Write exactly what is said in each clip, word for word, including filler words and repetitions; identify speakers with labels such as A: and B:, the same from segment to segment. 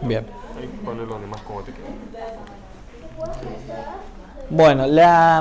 A: Bien.
B: Ahí ponelo donde más cómodo te quede.
A: Bueno, la,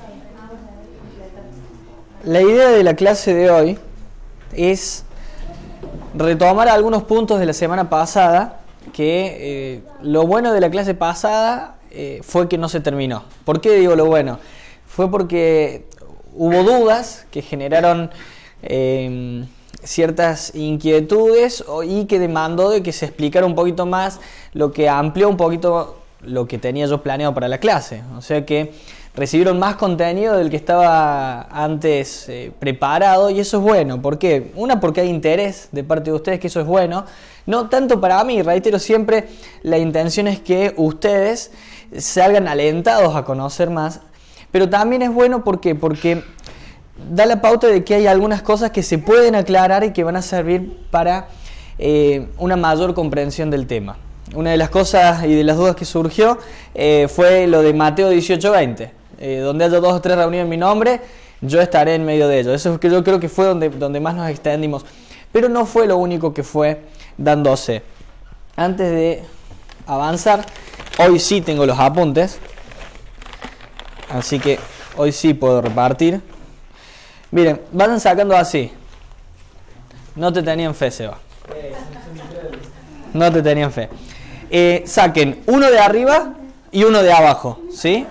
A: la idea de la clase de hoy es retomar algunos puntos de la semana pasada, que eh, lo bueno de la clase pasada eh, fue que no se terminó. ¿Por qué digo lo bueno? Fue porque hubo dudas que generaron eh, ciertas inquietudes y que demandó de que se explicara un poquito más, lo que amplió un poquito lo que tenía yo planeado para la clase. O sea que recibieron más contenido del que estaba antes eh, preparado, y eso es bueno. ¿Por qué? Una, porque hay interés de parte de ustedes, que eso es bueno. No tanto para mí, reitero siempre, la intención es que ustedes salgan alentados a conocer más, pero también es bueno ¿por qué? Porque da la pauta de que hay algunas cosas que se pueden aclarar y que van a servir para eh, una mayor comprensión del tema. Una de las cosas y de las dudas que surgió eh, fue lo de Mateo dieciocho veinte. Eh, donde haya dos o tres reunidos en mi nombre, yo estaré en medio de ellos. Eso es que yo creo que fue donde, donde más nos extendimos. Pero no fue lo único que fue dándose. Antes de avanzar, hoy sí tengo los apuntes. Así que hoy sí puedo repartir. Miren, vayan sacando así. No te tenían fe, Seba. No te tenían fe. Eh, saquen uno de arriba y uno de abajo, ¿sí?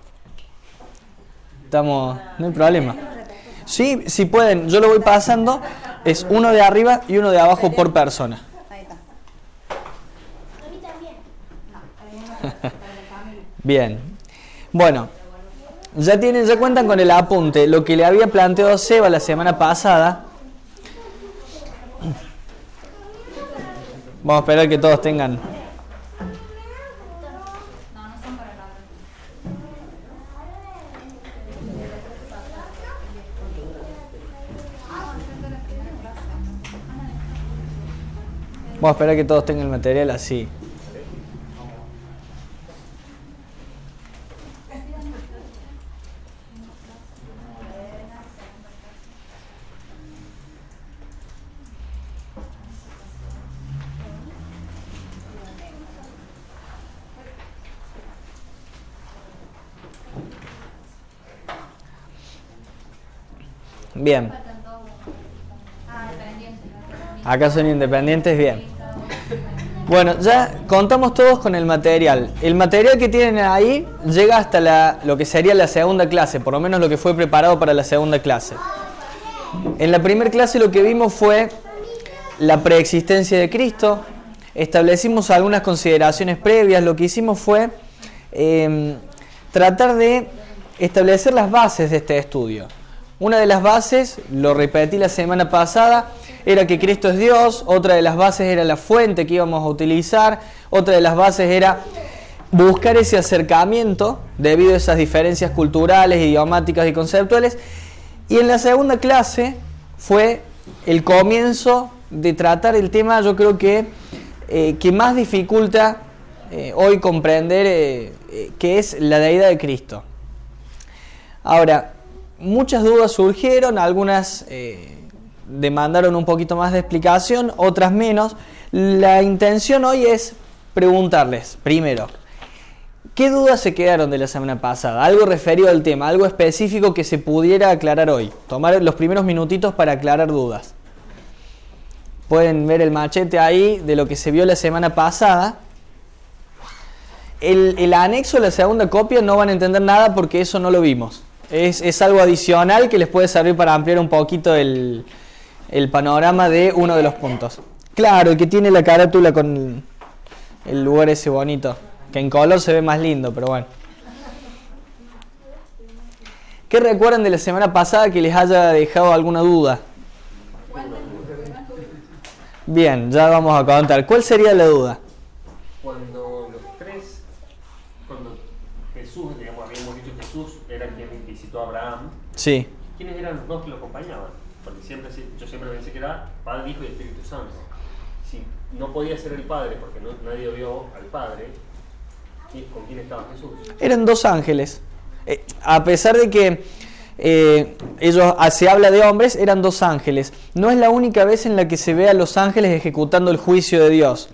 A: Estamos, no hay problema. Sí, si pueden, yo lo voy pasando. Es uno de arriba y uno de abajo por persona.
C: Ahí está.
A: Bien. Bueno, ya tienen, ya cuentan con el apunte. Lo que le había planteado Seba la semana pasada. Vamos a esperar que todos tengan. Vamos a esperar que todos tengan el material así. Bien. Acá son independientes, bien. Bueno, ya contamos todos con el material. El material que tienen ahí llega hasta la, lo que sería la segunda clase, por lo menos lo que fue preparado para la segunda clase. En la primera clase lo que vimos fue la preexistencia de Cristo. Establecimos algunas consideraciones previas. Lo que hicimos fue eh, tratar de establecer las bases de este estudio. Una de las bases, lo repetí la semana pasada, era que Cristo es Dios. Otra de las bases era la fuente que íbamos a utilizar. Otra de las bases era buscar ese acercamiento debido a esas diferencias culturales, idiomáticas y conceptuales. Y en la segunda clase fue el comienzo de tratar el tema, yo creo que, eh, que más dificulta eh, hoy comprender, eh, eh, que es la deidad de Cristo. Ahora, muchas dudas surgieron, algunas eh, demandaron un poquito más de explicación, otras menos. La intención hoy es preguntarles, primero, ¿qué dudas se quedaron de la semana pasada? Algo referido al tema, algo específico que se pudiera aclarar hoy. Tomar los primeros minutitos para aclarar dudas. Pueden ver el machete ahí de lo que se vio la semana pasada. El, el anexo de la segunda copia no van a entender nada porque eso no lo vimos. Es, es algo adicional que les puede servir para ampliar un poquito el, el panorama de uno de los puntos. Claro, el que tiene la carátula con el lugar ese bonito, que en color se ve más lindo, pero bueno. ¿Qué recuerdan de la semana pasada que les haya dejado alguna duda? Bien, ya vamos a contar. ¿Cuál sería la duda?
B: Cuando los tres, cuando Jesús, digamos, habíamos dicho Jesús era quien visitó a Abraham.
A: Sí.
B: ¿Quiénes eran los dos que lo acompañaban? Porque siempre, yo siempre pensé que era Padre, Hijo y Espíritu Santo. Si no podía ser el Padre porque no, nadie vio al Padre, ¿con quién estaba Jesús?
A: Eran dos ángeles. Eh, a pesar de que eh, ellos se habla de hombres, eran dos ángeles. No es la única vez en la que se ve a los ángeles ejecutando el juicio de Dios.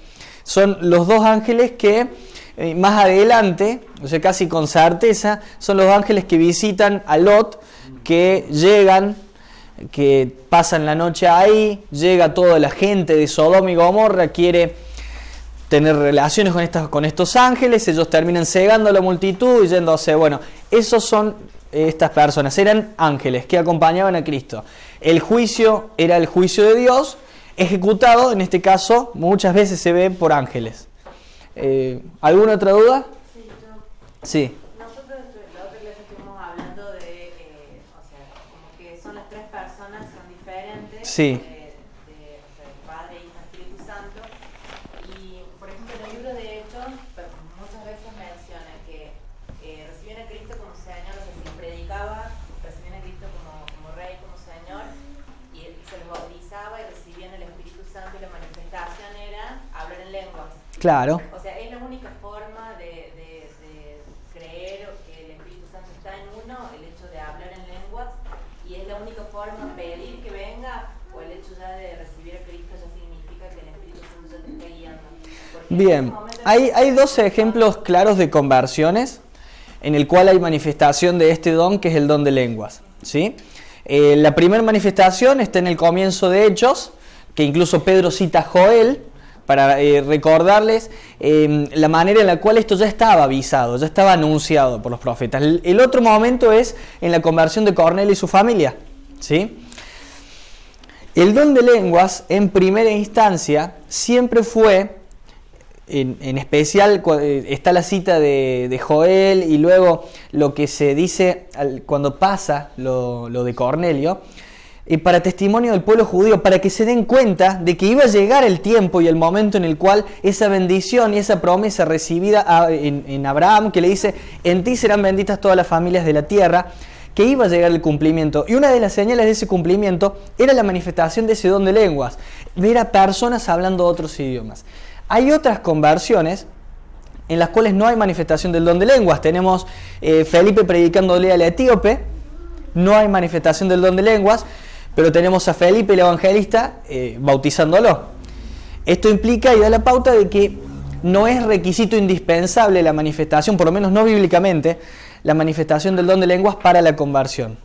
A: son los dos ángeles que eh, más adelante, o sea, casi con certeza, son los ángeles que visitan a Lot, que llegan, que pasan la noche ahí, llega toda la gente de Sodoma y Gomorra, quiere tener relaciones con, estas, con estos ángeles, ellos terminan cegando a la multitud y yéndose. Bueno, esos son estas personas, eran ángeles que acompañaban a Cristo. El juicio era el juicio de Dios, ejecutado, en este caso, muchas veces se ve por ángeles. Eh, ¿Alguna otra duda?
C: Sí, yo.
A: Sí.
C: Nosotros la otra clase estuvimos hablando de, eh, o sea, como que son las tres personas, son diferentes.
A: Sí.
C: De, de, o sea, Padre, Hijo, Espíritu Santo. Y, por ejemplo, en el libro de Hechos, muchas veces menciona que eh, recibían a Cristo como Señor, o sea, se les predicaba, recibían a Cristo como, como Rey, como Señor, y se les bautizaba y recibían el Espíritu Santo, y la manifestación era hablar en lenguas.
A: Claro.
C: O sea, es la única forma de, de, de creer que el Espíritu Santo está en uno, el hecho de hablar en lenguas, y es la única forma de pedir que venga, o el hecho ya de recibir a Cristo ya significa que el Espíritu Santo ya te está guiando. Porque
A: Bien, hay, hay dos ejemplos claros de conversiones en el cual hay manifestación de este don, que es el don de lenguas, ¿sí? Eh, la primera manifestación está en el comienzo de Hechos, que incluso Pedro cita a Joel, para eh, recordarles eh, la manera en la cual esto ya estaba avisado, ya estaba anunciado por los profetas. El, el otro momento es en la conversión de Cornelio y su familia, ¿sí? El don de lenguas, en primera instancia, siempre fue, en, en especial está la cita de, de Joel y luego lo que se dice al, cuando pasa lo, lo de Cornelio, y para testimonio del pueblo judío, para que se den cuenta de que iba a llegar el tiempo y el momento en el cual esa bendición y esa promesa recibida a, en, en Abraham, que le dice, en ti serán benditas todas las familias de la tierra, que iba a llegar el cumplimiento. Y una de las señales de ese cumplimiento era la manifestación de ese don de lenguas, ver a personas hablando otros idiomas. Hay otras conversiones en las cuales no hay manifestación del don de lenguas. Tenemos eh, Felipe predicándole al etíope, no hay manifestación del don de lenguas, pero tenemos a Felipe el evangelista eh, bautizándolo. Esto implica y da la pauta de que no es requisito indispensable la manifestación, por lo menos no bíblicamente, la manifestación del don de lenguas para la conversión.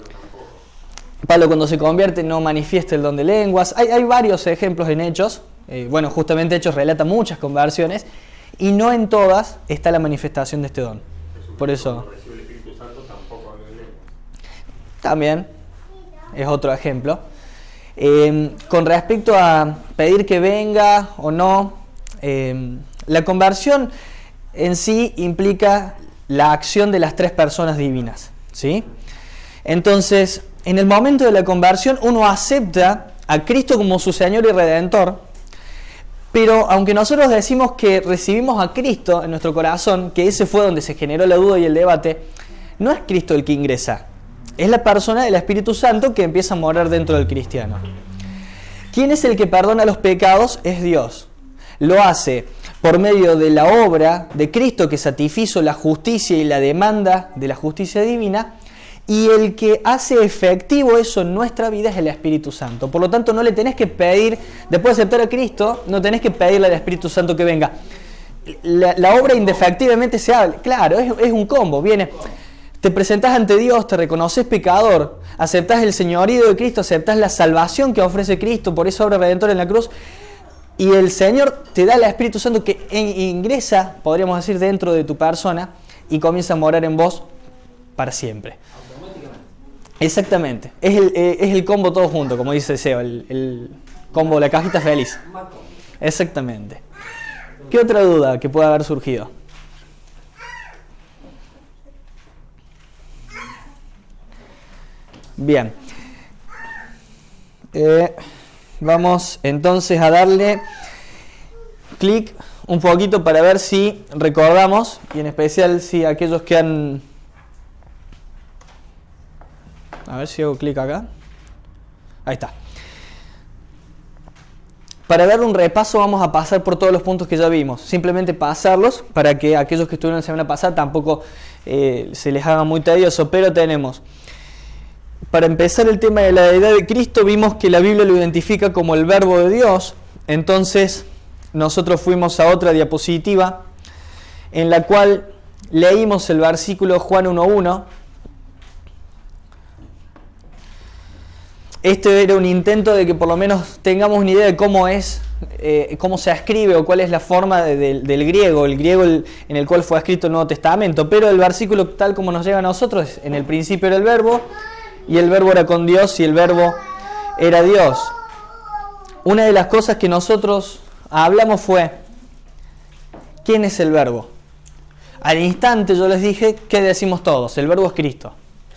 A: Pablo cuando se convierte no manifiesta el don de lenguas. Hay, hay varios ejemplos en Hechos. Eh, bueno, justamente Hechos relata muchas conversiones y no en todas está la manifestación de este don. Por eso...
B: Cuando recibe el Espíritu Santo tampoco habla en lenguas.
A: También es otro ejemplo. Eh, con respecto a pedir que venga o no, eh, la conversión en sí implica la acción de las tres personas divinas, ¿sí? Entonces, en el momento de la conversión uno acepta a Cristo como su Señor y Redentor, pero aunque nosotros decimos que recibimos a Cristo en nuestro corazón, que ese fue donde se generó la duda y el debate, no es Cristo el que ingresa, es la persona del Espíritu Santo que empieza a morar dentro del cristiano. ¿Quién es el que perdona los pecados? Es Dios. Lo hace por medio de la obra de Cristo que satisfizo la justicia y la demanda de la justicia divina, y el que hace efectivo eso en nuestra vida es el Espíritu Santo. Por lo tanto, no le tenés que pedir, después de aceptar a Cristo, no tenés que pedirle al Espíritu Santo que venga. La, la obra indefectiblemente se habla. Claro, es, es un combo. Viene, te presentás ante Dios, te reconoces pecador, aceptás el señorío de Cristo, aceptás la salvación que ofrece Cristo por esa obra redentora en la cruz, y el Señor te da el Espíritu Santo que ingresa, podríamos decir, dentro de tu persona y comienza a morar en vos para siempre. Exactamente. Es el, es el combo todo junto, como dice Seo, el, el combo, la cajita feliz. Exactamente. ¿Qué otra duda que pueda haber surgido? Bien. Eh, vamos entonces a darle clic un poquito para ver si recordamos, y en especial si aquellos que han... A ver si hago clic acá. Ahí está. Para darle un repaso vamos a pasar por todos los puntos que ya vimos. Simplemente pasarlos para que aquellos que estuvieron la semana pasada tampoco eh, se les haga muy tedioso. Pero tenemos, para empezar el tema de la deidad de Cristo, vimos que la Biblia lo identifica como el Verbo de Dios. Entonces nosotros fuimos a otra diapositiva en la cual leímos el versículo Juan uno uno. Este era un intento de que por lo menos tengamos una idea de cómo es, eh, cómo se escribe o cuál es la forma de, de, del griego, el griego el, en el cual fue escrito el Nuevo Testamento. Pero el versículo tal como nos llega a nosotros, en el principio era el verbo, y el verbo era con Dios, y el verbo era Dios. Una de las cosas que nosotros hablamos fue, ¿quién es el verbo? Al instante yo les dije, ¿qué decimos todos? El verbo es Cristo.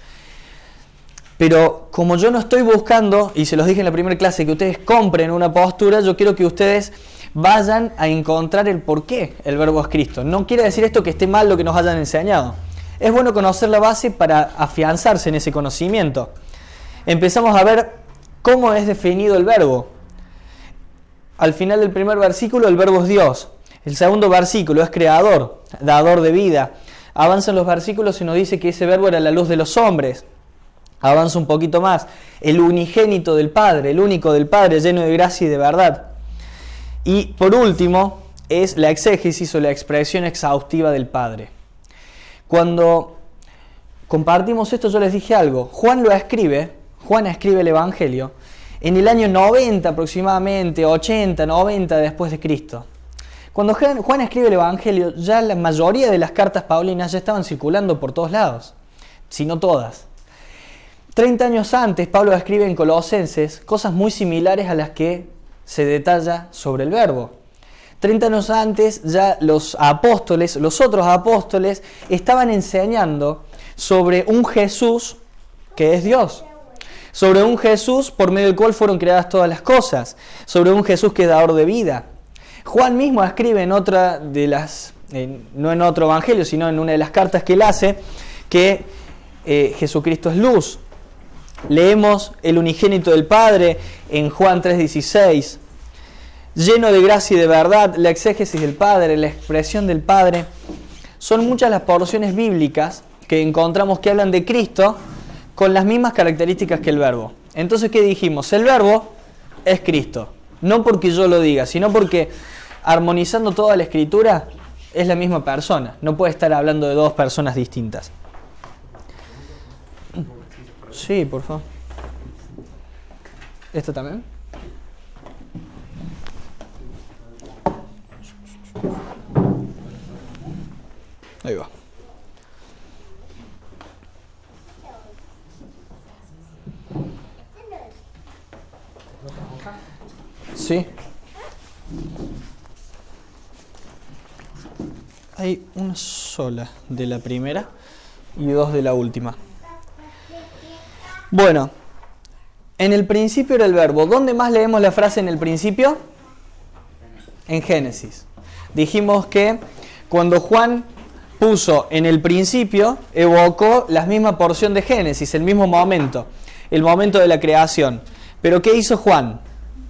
A: Pero como yo no estoy buscando, y se los dije en la primera clase, que ustedes compren una postura, yo quiero que ustedes vayan a encontrar el por qué el verbo es Cristo. No quiere decir esto que esté mal lo que nos hayan enseñado. Es bueno conocer la base para afianzarse en ese conocimiento. Empezamos a ver cómo es definido el verbo. Al final del primer versículo, el verbo es Dios. El segundo versículo es creador, dador de vida. Avanzan los versículos y nos dice que ese verbo era la luz de los hombres. Avanza un poquito más, el unigénito del Padre, el único del Padre, lleno de gracia y de verdad. Y por último, es la exégesis o la expresión exhaustiva del Padre. Cuando compartimos esto, yo les dije algo. Juan lo escribe, Juan escribe el Evangelio, en el año noventa aproximadamente, ochenta, noventa después de Cristo. Cuando Juan escribe el Evangelio, ya la mayoría de las cartas paulinas ya estaban circulando por todos lados, si no todas. Treinta años antes, Pablo escribe en Colosenses cosas muy similares a las que se detalla sobre el verbo. Treinta años antes, ya los apóstoles, los otros apóstoles, estaban enseñando sobre un Jesús que es Dios. Sobre un Jesús por medio del cual fueron creadas todas las cosas. Sobre un Jesús que es dador de vida. Juan mismo escribe en otra de las, eh, no en otro evangelio, sino en una de las cartas que él hace, que eh, Jesucristo es luz. Leemos el unigénito del Padre en Juan tres dieciséis, lleno de gracia y de verdad, la exégesis del Padre, la expresión del Padre. Son muchas las porciones bíblicas que encontramos que hablan de Cristo con las mismas características que el verbo. Entonces, ¿qué dijimos? El verbo es Cristo. No porque yo lo diga, sino porque armonizando toda la Escritura es la misma persona. No puede estar hablando de dos personas distintas. Sí, por favor. ¿Esto también? Ahí va. Sí. Hay una sola de la primera y dos de la última. Bueno, en el principio era el verbo. ¿Dónde más leemos la frase en el principio? En Génesis. Dijimos que cuando Juan puso en el principio, evocó la misma porción de Génesis, el mismo momento, el momento de la creación. Pero ¿qué hizo Juan?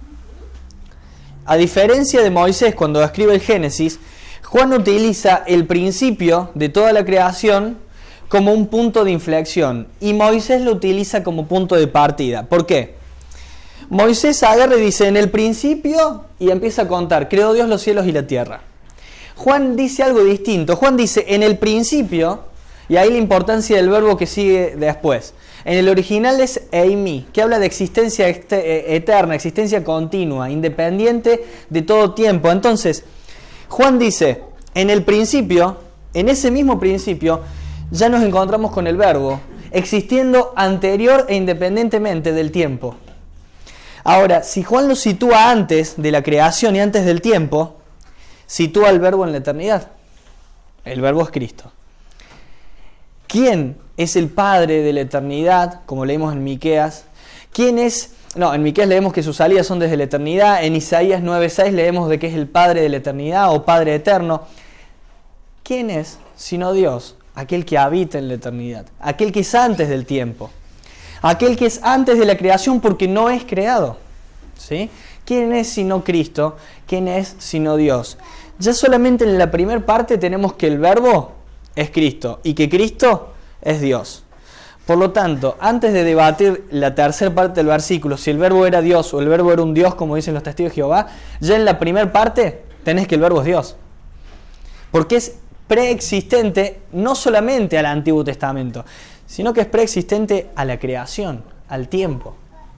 A: A diferencia de Moisés, cuando escribe el Génesis, Juan utiliza el principio de toda la creación como un punto de inflexión, y Moisés lo utiliza como punto de partida. ¿Por qué? Moisés agarra y dice, en el principio, y empieza a contar, creó Dios los cielos y la tierra. Juan dice algo distinto. Juan dice, en el principio, y ahí la importancia del verbo que sigue después. En el original es eimi, que habla de existencia eterna, existencia continua, independiente de todo tiempo. Entonces, Juan dice, en el principio, en ese mismo principio, ya nos encontramos con el verbo, existiendo anterior e independientemente del tiempo. Ahora, si Juan lo sitúa antes de la creación y antes del tiempo, sitúa el verbo en la eternidad. El verbo es Cristo. ¿Quién es el Padre de la eternidad? Como leímos en Miqueas. ¿Quién es? No, en Miqueas leemos que sus salidas son desde la eternidad. En Isaías nueve seis leemos de que es el Padre de la eternidad o Padre eterno. ¿Quién es sino Dios? Aquel que habita en la eternidad. Aquel que es antes del tiempo. Aquel que es antes de la creación porque no es creado. ¿Sí? ¿Quién es sino Cristo? ¿Quién es sino Dios? Ya solamente en la primera parte tenemos que el verbo es Cristo y que Cristo es Dios. Por lo tanto, antes de debatir la tercera parte del versículo, si el verbo era Dios o el verbo era un Dios, como dicen los testigos de Jehová, ya en la primera parte tenés que el verbo es Dios. Porque es preexistente no solamente al Antiguo Testamento, sino que es preexistente a la creación, al tiempo.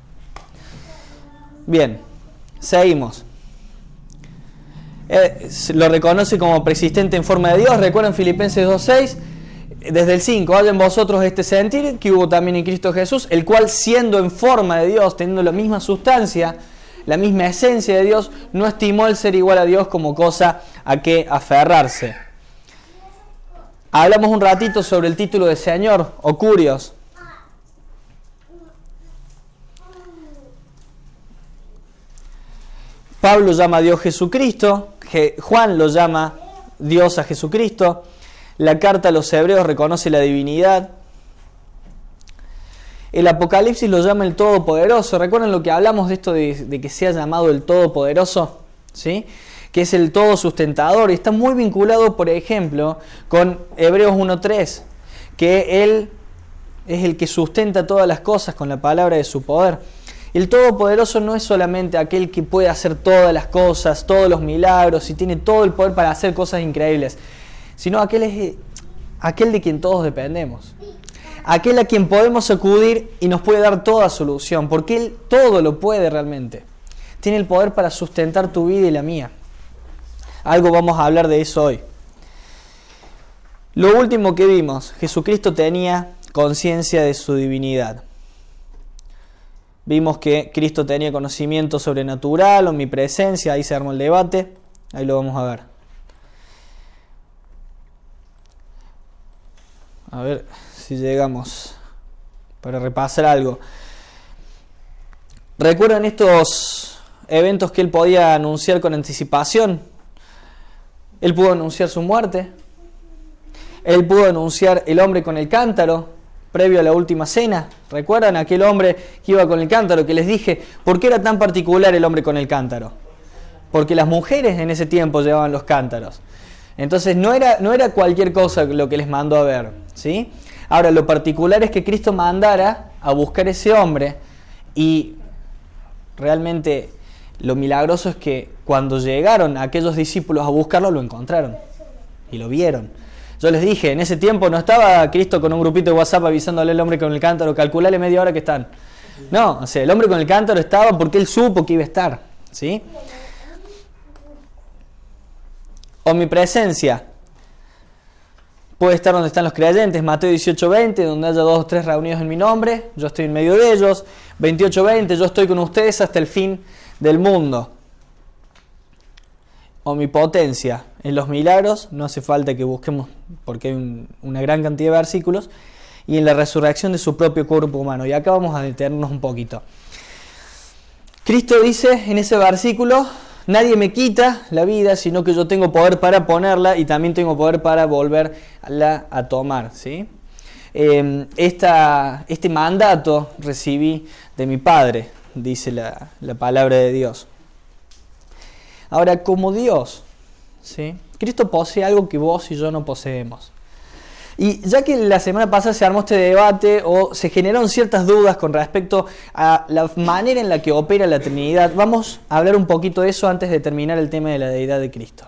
A: Bien, seguimos. Eh, lo reconoce como preexistente en forma de Dios. Recuerden Filipenses dos seis, desde el cinco, haya en vosotros este sentir que hubo también en Cristo Jesús, el cual siendo en forma de Dios, teniendo la misma sustancia, la misma esencia de Dios, no estimó el ser igual a Dios como cosa a que aferrarse. Hablamos un ratito sobre el título de Señor o Curios. Pablo llama a Dios Jesucristo, Juan lo llama Dios a Jesucristo, la carta a los hebreos reconoce la divinidad, el Apocalipsis lo llama el Todopoderoso. ¿Recuerdan lo que hablamos de esto de, de que sea llamado el Todopoderoso? ¿Sí? Que es el todo sustentador, y está muy vinculado, por ejemplo, con Hebreos uno tres, que Él es el que sustenta todas las cosas con la palabra de su poder. El Todopoderoso no es solamente aquel que puede hacer todas las cosas, todos los milagros, y tiene todo el poder para hacer cosas increíbles, sino aquel, es, aquel de quien todos dependemos. Aquel a quien podemos acudir y nos puede dar toda solución, porque Él todo lo puede realmente. Tiene el poder para sustentar tu vida y la mía. Algo vamos a hablar de eso hoy. Lo último que vimos, Jesucristo tenía conciencia de su divinidad. Vimos que Cristo tenía conocimiento sobrenatural, omnipresencia, ahí se armó el debate, ahí lo vamos a ver. A ver si llegamos para repasar algo. ¿Recuerdan estos eventos que Él podía anunciar con anticipación? Él pudo anunciar su muerte. Él pudo anunciar el hombre con el cántaro, previo a la última cena. ¿Recuerdan aquel hombre que iba con el cántaro? Que les dije, ¿por qué era tan particular el hombre con el cántaro? Porque las mujeres en ese tiempo llevaban los cántaros. Entonces no era, no era cualquier cosa lo que les mandó a ver, ¿sí? Ahora, lo particular es que Cristo mandara a buscar ese hombre, y realmente lo milagroso es que cuando llegaron aquellos discípulos a buscarlo, lo encontraron y lo vieron. Yo les dije, en ese tiempo no estaba Cristo con un grupito de WhatsApp avisándole al hombre con el cántaro, calculale media hora que están. No, o sea, el hombre con el cántaro estaba porque él supo que iba a estar, ¿sí? Omnipresencia. Puede estar donde están los creyentes, Mateo dieciocho veinte, donde haya dos o tres reunidos en mi nombre, yo estoy en medio de ellos. veintiocho veinte, yo estoy con ustedes hasta el fin del mundo. Omnipotencia. En los milagros no hace falta que busquemos, porque hay un, una gran cantidad de versículos, y en la resurrección de su propio cuerpo humano. Y acá vamos a detenernos un poquito. Cristo dice en ese versículo, nadie me quita la vida, sino que yo tengo poder para ponerla y también tengo poder para volverla a tomar, ¿sí? Eh, esta, este mandato recibí de mi Padre, dice la, la palabra de Dios. Ahora, como Dios, ¿sí? Cristo posee algo que vos y yo no poseemos. Y ya que la semana pasada se armó este debate o se generaron ciertas dudas con respecto a la manera en la que opera la Trinidad, vamos a hablar un poquito de eso antes de terminar el tema de la deidad de Cristo.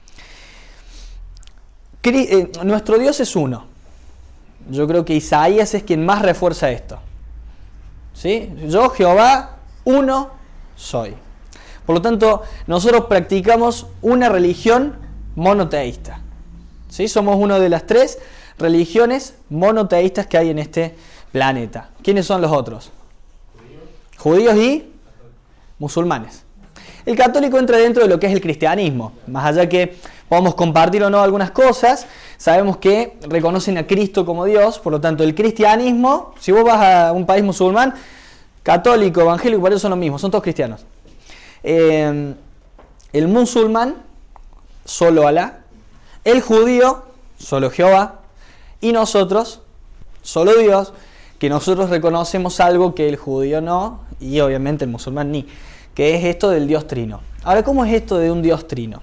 A: Cri- eh, nuestro Dios es uno. Yo creo que Isaías es quien más refuerza esto. ¿Sí? Yo, Jehová, uno soy. Por lo tanto, nosotros practicamos una religión monoteísta. ¿Sí? Somos una de las tres religiones monoteístas que hay en este planeta. ¿Quiénes son los otros? Judíos, Judíos y musulmanes. El católico entra dentro de lo que es el cristianismo. Más allá que podamos compartir o no algunas cosas, sabemos que reconocen a Cristo como Dios. Por lo tanto, el cristianismo, si vos vas a un país musulmán, católico, evangélico, por eso son lo mismo, son todos cristianos. Eh, el musulmán, solo Alá. El judío, solo Jehová. Y nosotros, solo Dios, que nosotros reconocemos algo que el judío no, y obviamente el musulmán ni, que es esto del Dios trino. Ahora, ¿cómo es esto de un Dios trino?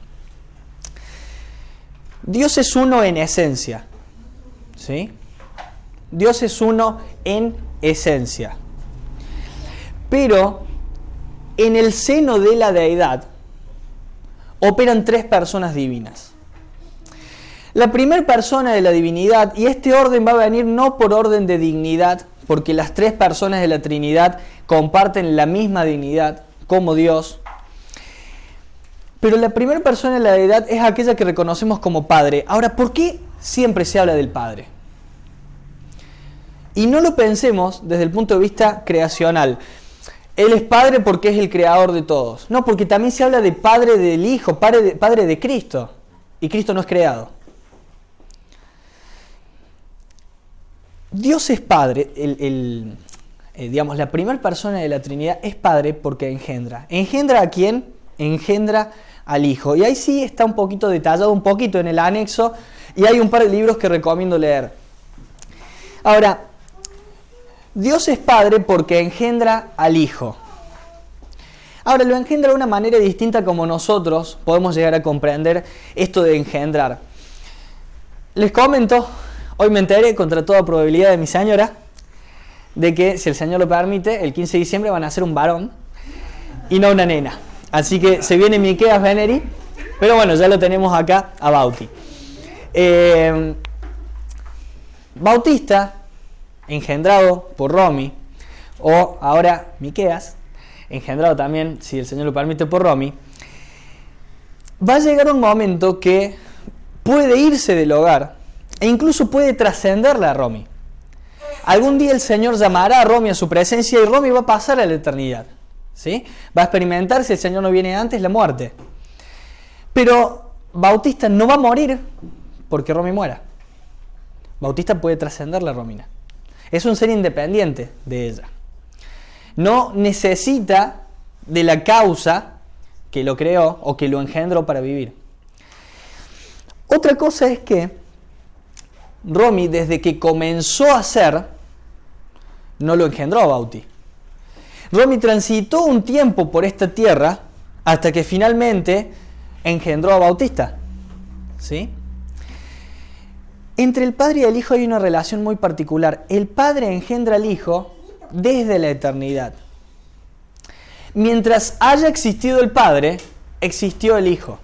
A: Dios es uno en esencia, ¿sí? Dios es uno en esencia. Pero en el seno de la deidad operan tres personas divinas. La primera persona de la divinidad, y este orden va a venir no por orden de dignidad, porque las tres personas de la Trinidad comparten la misma dignidad como Dios, pero la primera persona de la deidad es aquella que reconocemos como Padre. Ahora, ¿por qué siempre se habla del Padre? Y no lo pensemos desde el punto de vista creacional. Él es Padre porque es el creador de todos. No, porque también se habla de Padre del Hijo, Padre de, padre de Cristo, y Cristo no es creado. Dios es Padre, el, el, eh, digamos, la primera persona de la Trinidad es Padre porque engendra. ¿Engendra a quién? Engendra al Hijo. Y ahí sí está un poquito detallado, un poquito en el anexo, y hay un par de libros que recomiendo leer. Ahora, Dios es Padre porque engendra al Hijo. Ahora, lo engendra de una manera distinta como nosotros podemos llegar a comprender esto de engendrar. Les comento... Hoy me enteré, contra toda probabilidad de mi señora, de que, si el Señor lo permite, el quince de diciembre van a ser un varón y no una nena. Así que se viene Miqueas Veneri, pero bueno, ya lo tenemos acá a Bauti. Eh, Bautista, engendrado por Romy, o ahora Miqueas, engendrado también, si el Señor lo permite, por Romy, va a llegar un momento que puede irse del hogar e incluso puede trascenderla a Romy. Algún día el Señor llamará a Romy a su presencia y Romy va a pasar a la eternidad, ¿sí? Va a experimentar, si el Señor no viene antes, la muerte. Pero Bautista no va a morir porque Romy muera. Bautista puede trascenderla a Romina. Es un ser independiente de ella. No necesita de la causa que lo creó o que lo engendró para vivir. Otra cosa es que Romy, desde que comenzó a ser, no lo engendró a Bauti. Romy transitó un tiempo por esta tierra hasta que finalmente engendró a Bautista. ¿Sí? Entre el Padre y el Hijo hay una relación muy particular. El Padre engendra al Hijo desde la eternidad. Mientras haya existido el Padre, existió el Hijo.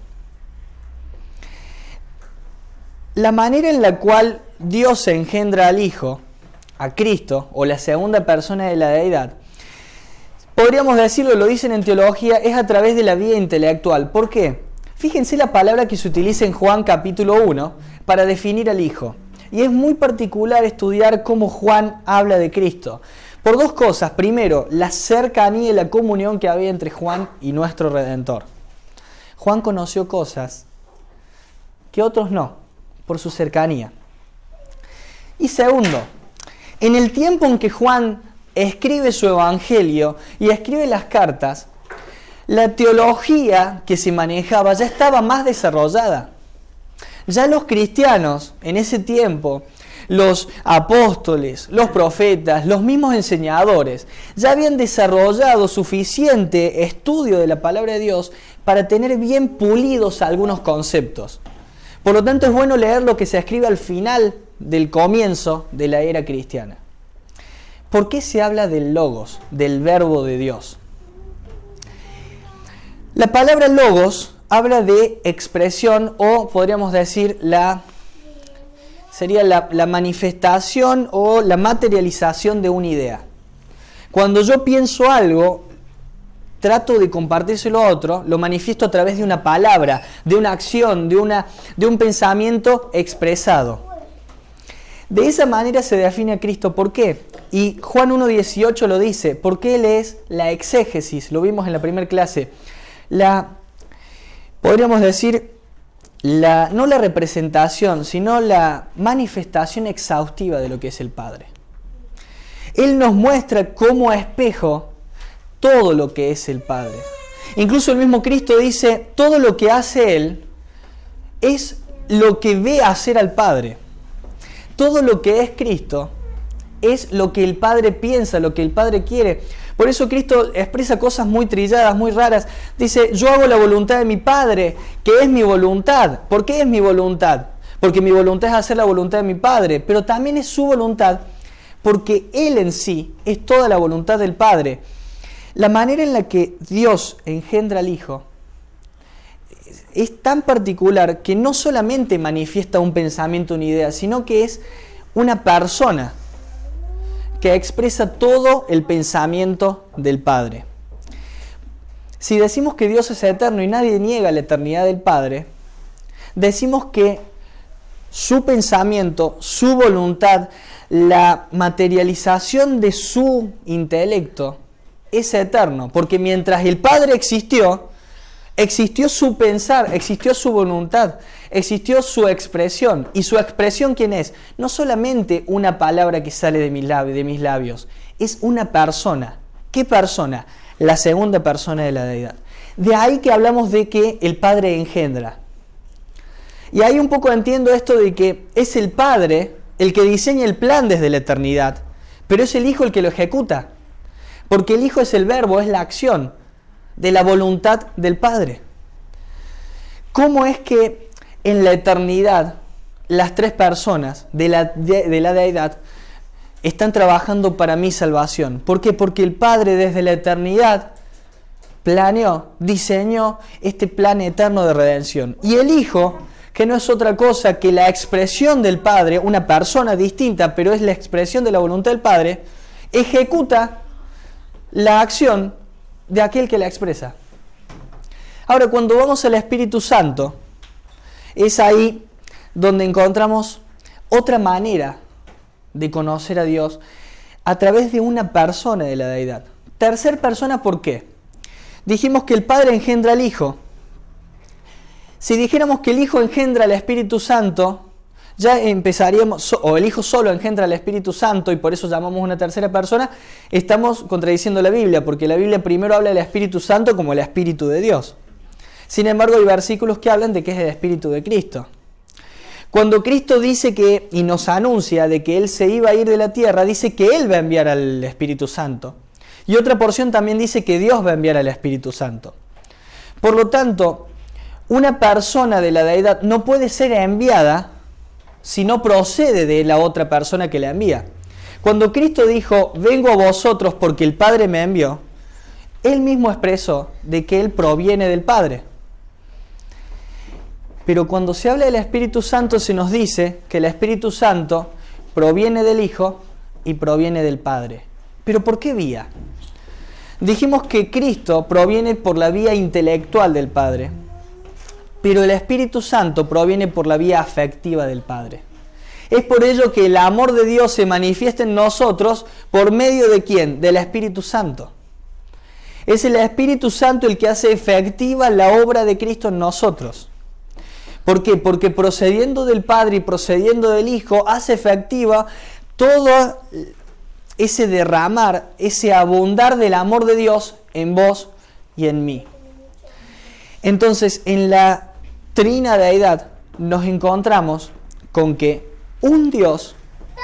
A: La manera en la cual Dios engendra al Hijo, a Cristo, o la segunda persona de la deidad, podríamos decirlo, lo dicen en teología, es a través de la vía intelectual. ¿Por qué? Fíjense la palabra que se utiliza en Juan capítulo uno para definir al Hijo. Y es muy particular estudiar cómo Juan habla de Cristo. Por dos cosas. Primero, la cercanía y la comunión que había entre Juan y nuestro Redentor. Juan conoció cosas que otros no, por su cercanía. Y segundo, en el tiempo en que Juan escribe su evangelio y escribe las cartas, la teología que se manejaba ya estaba más desarrollada. Ya los cristianos en ese tiempo, los apóstoles, los profetas, los mismos enseñadores, ya habían desarrollado suficiente estudio de la palabra de Dios para tener bien pulidos algunos conceptos. Por lo tanto, es bueno leer lo que se escribe al final del comienzo de la era cristiana. ¿Por qué se habla del logos, del verbo de Dios? La palabra logos habla de expresión, o podríamos decir la sería la, la manifestación o la materialización de una idea. Cuando yo pienso algo, trato de compartírselo a otro, lo manifiesto a través de una palabra, de una acción, de, una, de un pensamiento expresado. De esa manera se define a Cristo. ¿Por qué? Y Juan uno dieciocho lo dice, porque Él es la exégesis, lo vimos en la primera clase, la, podríamos decir, la, no la representación, sino la manifestación exhaustiva de lo que es el Padre. Él nos muestra como espejo todo lo que es el Padre. Incluso el mismo Cristo dice, todo lo que hace Él es lo que ve hacer al Padre. Todo lo que es Cristo es lo que el Padre piensa, lo que el Padre quiere. Por eso Cristo expresa cosas muy trilladas, muy raras. Dice, yo hago la voluntad de mi Padre, que es mi voluntad. ¿Por qué es mi voluntad? Porque mi voluntad es hacer la voluntad de mi Padre, pero también es su voluntad, porque Él en sí es toda la voluntad del Padre. La manera en la que Dios engendra al Hijo es tan particular que no solamente manifiesta un pensamiento, una idea, sino que es una persona que expresa todo el pensamiento del Padre. Si decimos que Dios es eterno y nadie niega la eternidad del Padre, decimos que su pensamiento, su voluntad, la materialización de su intelecto es eterno, porque mientras el Padre existió, existió su pensar, existió su voluntad, existió su expresión. ¿Y su expresión quién es? No solamente una palabra que sale de mis labios, de mis labios, es una persona. ¿Qué persona? La segunda persona de la deidad. De ahí que hablamos de que el Padre engendra. Y ahí un poco entiendo esto de que es el Padre el que diseña el plan desde la eternidad, pero es el Hijo el que lo ejecuta. Porque el Hijo es el verbo, es la acción de la voluntad del Padre. ¿Cómo es que en la eternidad las tres personas de la, de, de la deidad están trabajando para mi salvación? ¿Por qué? Porque el Padre desde la eternidad planeó, diseñó este plan eterno de redención. Y el Hijo, que no es otra cosa que la expresión del Padre, una persona distinta, pero es la expresión de la voluntad del Padre, ejecuta la acción de aquel que la expresa. Ahora, cuando vamos al Espíritu Santo, es ahí donde encontramos otra manera de conocer a Dios a través de una persona de la deidad. Tercer persona, ¿por qué? Dijimos que el Padre engendra al Hijo. Si dijéramos que el Hijo engendra al Espíritu Santo, ya empezaríamos, o el Hijo solo engendra al Espíritu Santo y por eso llamamos una tercera persona, estamos contradiciendo la Biblia, porque la Biblia primero habla del Espíritu Santo como el Espíritu de Dios. Sin embargo, hay versículos que hablan de que es el Espíritu de Cristo. Cuando Cristo dice que, y nos anuncia de que Él se iba a ir de la tierra, dice que Él va a enviar al Espíritu Santo. Y otra porción también dice que Dios va a enviar al Espíritu Santo. Por lo tanto, una persona de la deidad no puede ser enviada si no procede de la otra persona que la envía. Cuando Cristo dijo, vengo a vosotros porque el Padre me envió, Él mismo expresó de que Él proviene del Padre. Pero cuando se habla del Espíritu Santo se nos dice que el Espíritu Santo proviene del Hijo y proviene del Padre. ¿Pero por qué vía? Dijimos que Cristo proviene por la vía intelectual del Padre, pero el Espíritu Santo proviene por la vía afectiva del Padre. Es por ello que el amor de Dios se manifiesta en nosotros por medio de ¿quién? Del Espíritu Santo. Es el Espíritu Santo el que hace efectiva la obra de Cristo en nosotros. ¿Por qué? Porque procediendo del Padre y procediendo del Hijo hace efectiva todo ese derramar, ese abundar del amor de Dios en vos y en mí. Entonces, en la Trina Deidad nos encontramos con que un Dios,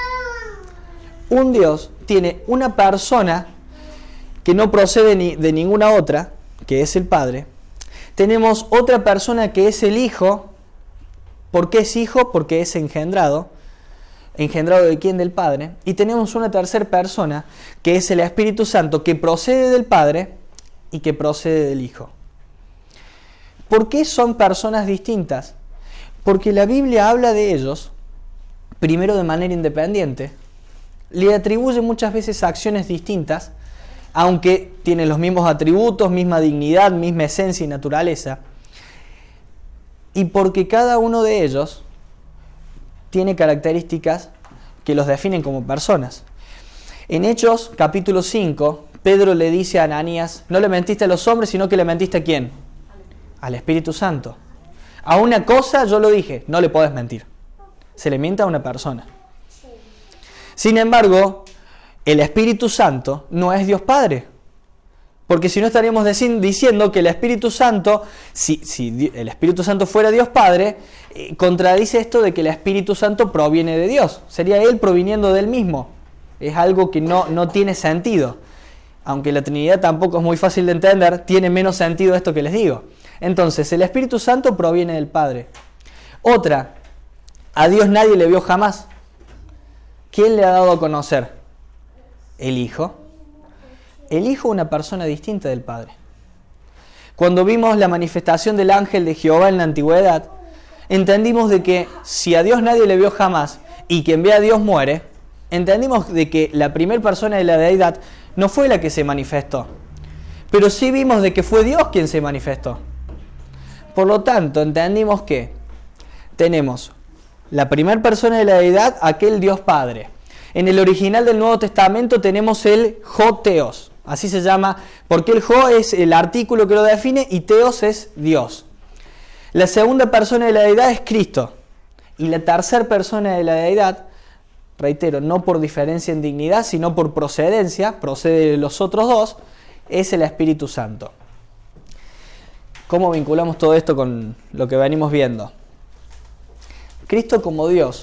A: un Dios tiene una persona que no procede ni de ninguna otra, que es el Padre. Tenemos otra persona que es el Hijo. ¿Por qué es Hijo? Porque es engendrado. ¿Engendrado de quién? Del Padre. Y tenemos una tercera persona que es el Espíritu Santo, que procede del Padre y que procede del Hijo. ¿Por qué son personas distintas? Porque la Biblia habla de ellos, primero de manera independiente, le atribuye muchas veces acciones distintas, aunque tienen los mismos atributos, misma dignidad, misma esencia y naturaleza, y porque cada uno de ellos tiene características que los definen como personas. En Hechos, capítulo cinco, Pedro le dice a Ananías, no le mentiste a los hombres, sino que le mentiste ¿a quién? Al Espíritu Santo. A una cosa yo lo dije, no le podés mentir. Se le miente a una persona. Sin embargo, el Espíritu Santo no es Dios Padre. Porque si no estaríamos diciendo que el Espíritu Santo, si, si el Espíritu Santo fuera Dios Padre, eh, contradice esto de que el Espíritu Santo proviene de Dios. Sería Él proviniendo del mismo. Es algo que no, no tiene sentido. Aunque la Trinidad tampoco es muy fácil de entender, tiene menos sentido esto que les digo. Entonces, el Espíritu Santo proviene del Padre. Otra, a Dios nadie le vio jamás. ¿Quién le ha dado a conocer? El Hijo. El Hijo es una persona distinta del Padre. cuando vimos la manifestación del ángel de Jehová en la antigüedad, entendimos de que si a Dios nadie le vio jamás y quien ve a Dios muere, entendimos de que la primera persona de la deidad no fue la que se manifestó, pero sí vimos de que fue Dios quien se manifestó. Por lo tanto, entendimos que tenemos la primera persona de la deidad, aquel Dios Padre. En el original del Nuevo Testamento tenemos el Ho Theos, así se llama, porque el Ho es el artículo que lo define y Theos es Dios. La segunda persona de la deidad es Cristo. Y la tercera persona de la deidad, reitero, no por diferencia en dignidad, sino por procedencia, procede de los otros dos, es el Espíritu Santo. ¿Cómo vinculamos todo esto con lo que venimos viendo? Cristo como Dios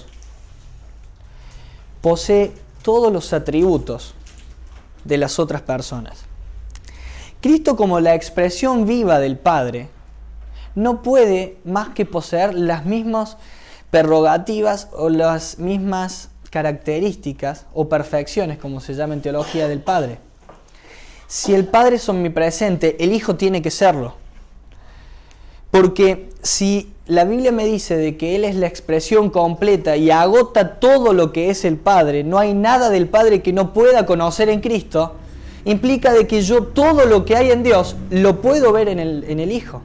A: posee todos los atributos de las otras personas. Cristo como la expresión viva del Padre no puede más que poseer las mismas prerrogativas o las mismas características o perfecciones, como se llama en teología, del Padre. Si el Padre es omnipresente, el Hijo tiene que serlo. Porque si la Biblia me dice de que Él es la expresión completa y agota todo lo que es el Padre, no hay nada del Padre que no pueda conocer en Cristo, implica de que yo todo lo que hay en Dios lo puedo ver en el, en el Hijo.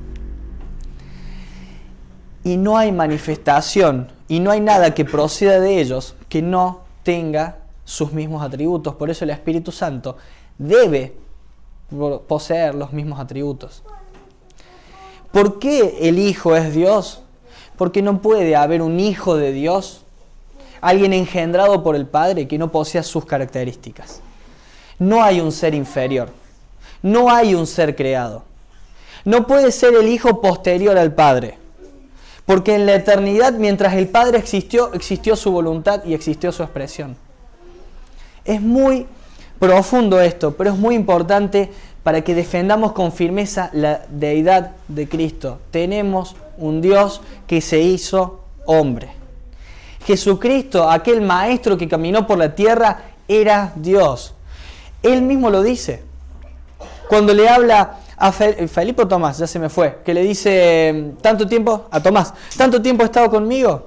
A: Y no hay manifestación y no hay nada que proceda de ellos que no tenga sus mismos atributos. Por eso el Espíritu Santo debe poseer los mismos atributos. ¿Por qué el Hijo es Dios? Porque no puede haber un Hijo de Dios, alguien engendrado por el Padre, que no posea sus características. No hay un ser inferior, no hay un ser creado. No puede ser el Hijo posterior al Padre, porque en la eternidad, mientras el Padre existió, existió su voluntad y existió su expresión. Es muy profundo esto, pero es muy importante para que defendamos con firmeza la deidad de Cristo. Tenemos un Dios que se hizo hombre. Jesucristo, aquel maestro que caminó por la tierra, era Dios. Él mismo lo dice. Cuando le habla a Felipe o Tomás, ya se me fue, que le dice, tanto tiempo, a Tomás, tanto tiempo he estado conmigo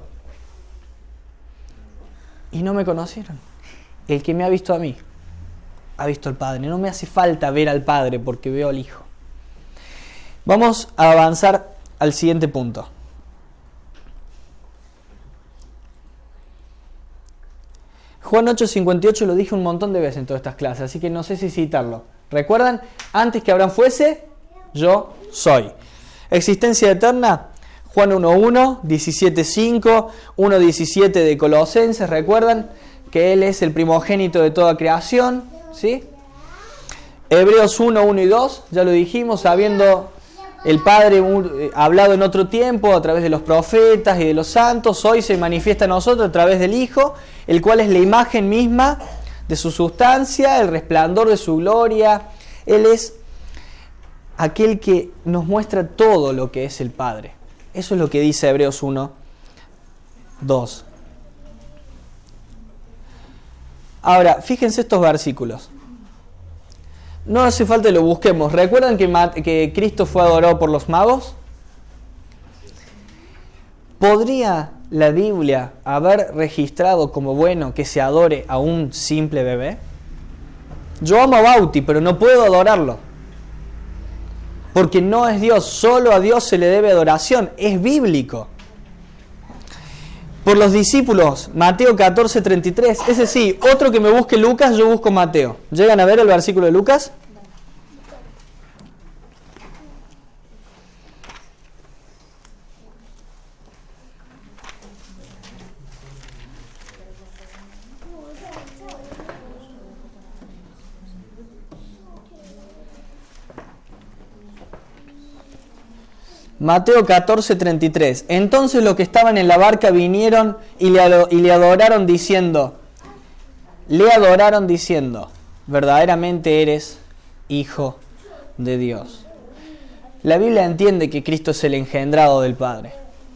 A: y no me conocieron. El que me ha visto a mí, ha visto al Padre. No me hace falta ver al Padre porque veo al Hijo. Vamos a avanzar al siguiente punto. Juan ocho cincuenta y ocho lo dije un montón de veces en todas estas clases, así que no sé si citarlo. ¿Recuerdan? Antes que Abraham fuese, yo soy. Existencia eterna, Juan uno uno, diecisiete cinco, uno diecisiete de Colosenses, ¿recuerdan? Que Él es el primogénito de toda creación, ¿sí? Hebreos uno, uno y dos, ya lo dijimos, habiendo el Padre hablado en otro tiempo a través de los profetas y de los santos, hoy se manifiesta a nosotros a través del Hijo, el cual es la imagen misma de su sustancia, el resplandor de su gloria. Él es aquel que nos muestra todo lo que es el Padre. Eso es lo que dice Hebreos uno, dos. Ahora, fíjense estos versículos. No hace falta que lo busquemos. ¿Recuerdan que, que Cristo fue adorado por los magos? ¿Podría la Biblia haber registrado como bueno que se adore a un simple bebé? Yo amo a Bauti, pero no puedo adorarlo. Porque no es Dios, solo a Dios se le debe adoración. Es bíblico. Por los discípulos, Mateo catorce, treinta y tres. Ese sí, otro que me busque Lucas, yo busco Mateo. ¿Llegan a ver el versículo de Lucas? Mateo catorce, treinta y tres. Entonces los que estaban en la barca vinieron y le, ado- y le adoraron diciendo, le adoraron diciendo, verdaderamente eres Hijo de Dios. La Biblia entiende que Cristo es el engendrado del Padre.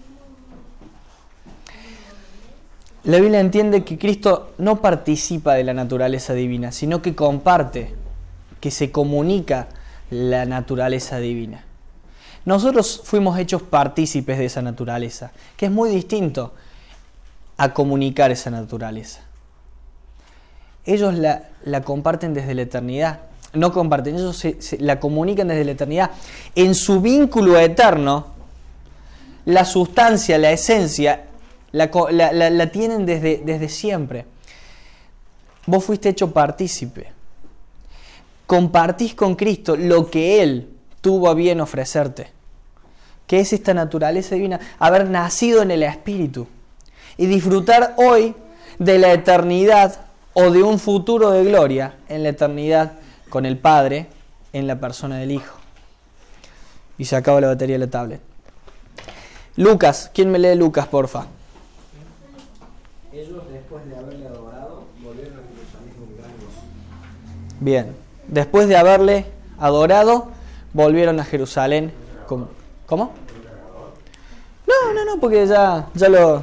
A: La Biblia entiende que Cristo no participa de la naturaleza divina, sino que comparte, que se comunica la naturaleza divina. Nosotros fuimos hechos partícipes de esa naturaleza, que es muy distinto a comunicar esa naturaleza. Ellos la, la comparten desde la eternidad. No comparten, ellos se, se, la comunican desde la eternidad. En su vínculo eterno, la sustancia, la esencia, la, la, la, la tienen desde, desde siempre. Vos fuiste hecho partícipe. Compartís con Cristo lo que Él tuvo a bien ofrecerte, que es esta naturaleza divina, haber nacido en el Espíritu y disfrutar hoy de la eternidad o de un futuro de gloria en la eternidad con el Padre en la persona del Hijo. Y se acaba la batería de la tablet. Lucas, ¿quién me lee Lucas, porfa?
D: Ellos, después de haberle adorado, volvieron a Jerusalén con gran gozo.
A: Bien, después de haberle adorado, volvieron a Jerusalén con... ¿Cómo? No, no, no, porque ya, ya lo...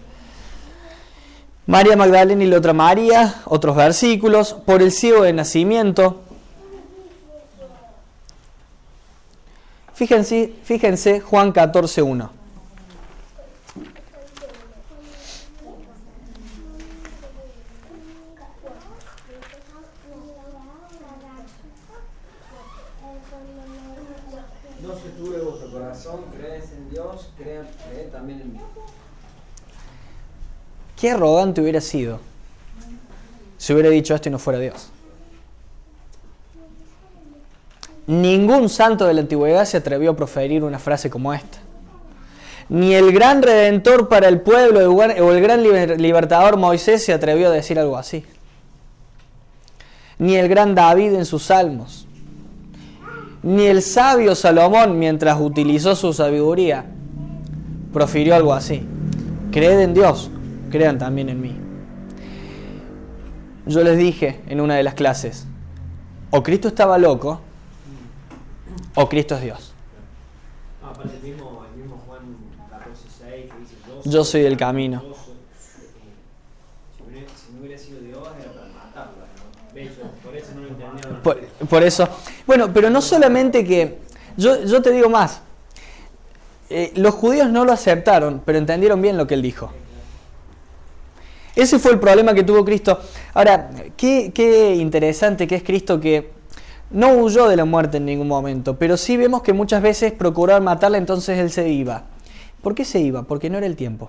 A: María Magdalena y la otra María, otros versículos, por el ciego de nacimiento. Fíjense, fíjense Juan catorce uno.
D: No se turbe vuestro corazón, creed en Dios, creed, creed también en mí.
A: Qué arrogante hubiera sido si hubiera dicho esto y no fuera Dios. Ningún santo de la antigüedad se atrevió a proferir una frase como esta. Ni el gran redentor para el pueblo o el gran libertador Moisés se atrevió a decir algo así. Ni el gran David en sus salmos. Ni el sabio Salomón, mientras utilizó su sabiduría, profirió algo así. Creed en Dios, crean también en mí. Yo les dije en una de las clases, o Cristo estaba loco, o Cristo es Dios.
D: Ah, aparte el mismo, el mismo Juan catorce seis que dice, yo soy,
A: yo soy el camino.
D: Yo soy, si, hubiera, si no hubiera sido Dios era para matarlo, ¿no? De hecho, por eso no lo entendieron.
A: Por, por eso, bueno, pero no solamente que, yo, yo te digo más, eh, los judíos no lo aceptaron, pero entendieron bien lo que él dijo. Ese fue el problema que tuvo Cristo. Ahora, qué, qué interesante que es Cristo, que no huyó de la muerte en ningún momento, pero sí vemos que muchas veces procuraron matarle, entonces él se iba. ¿Por qué se iba? Porque no era el tiempo.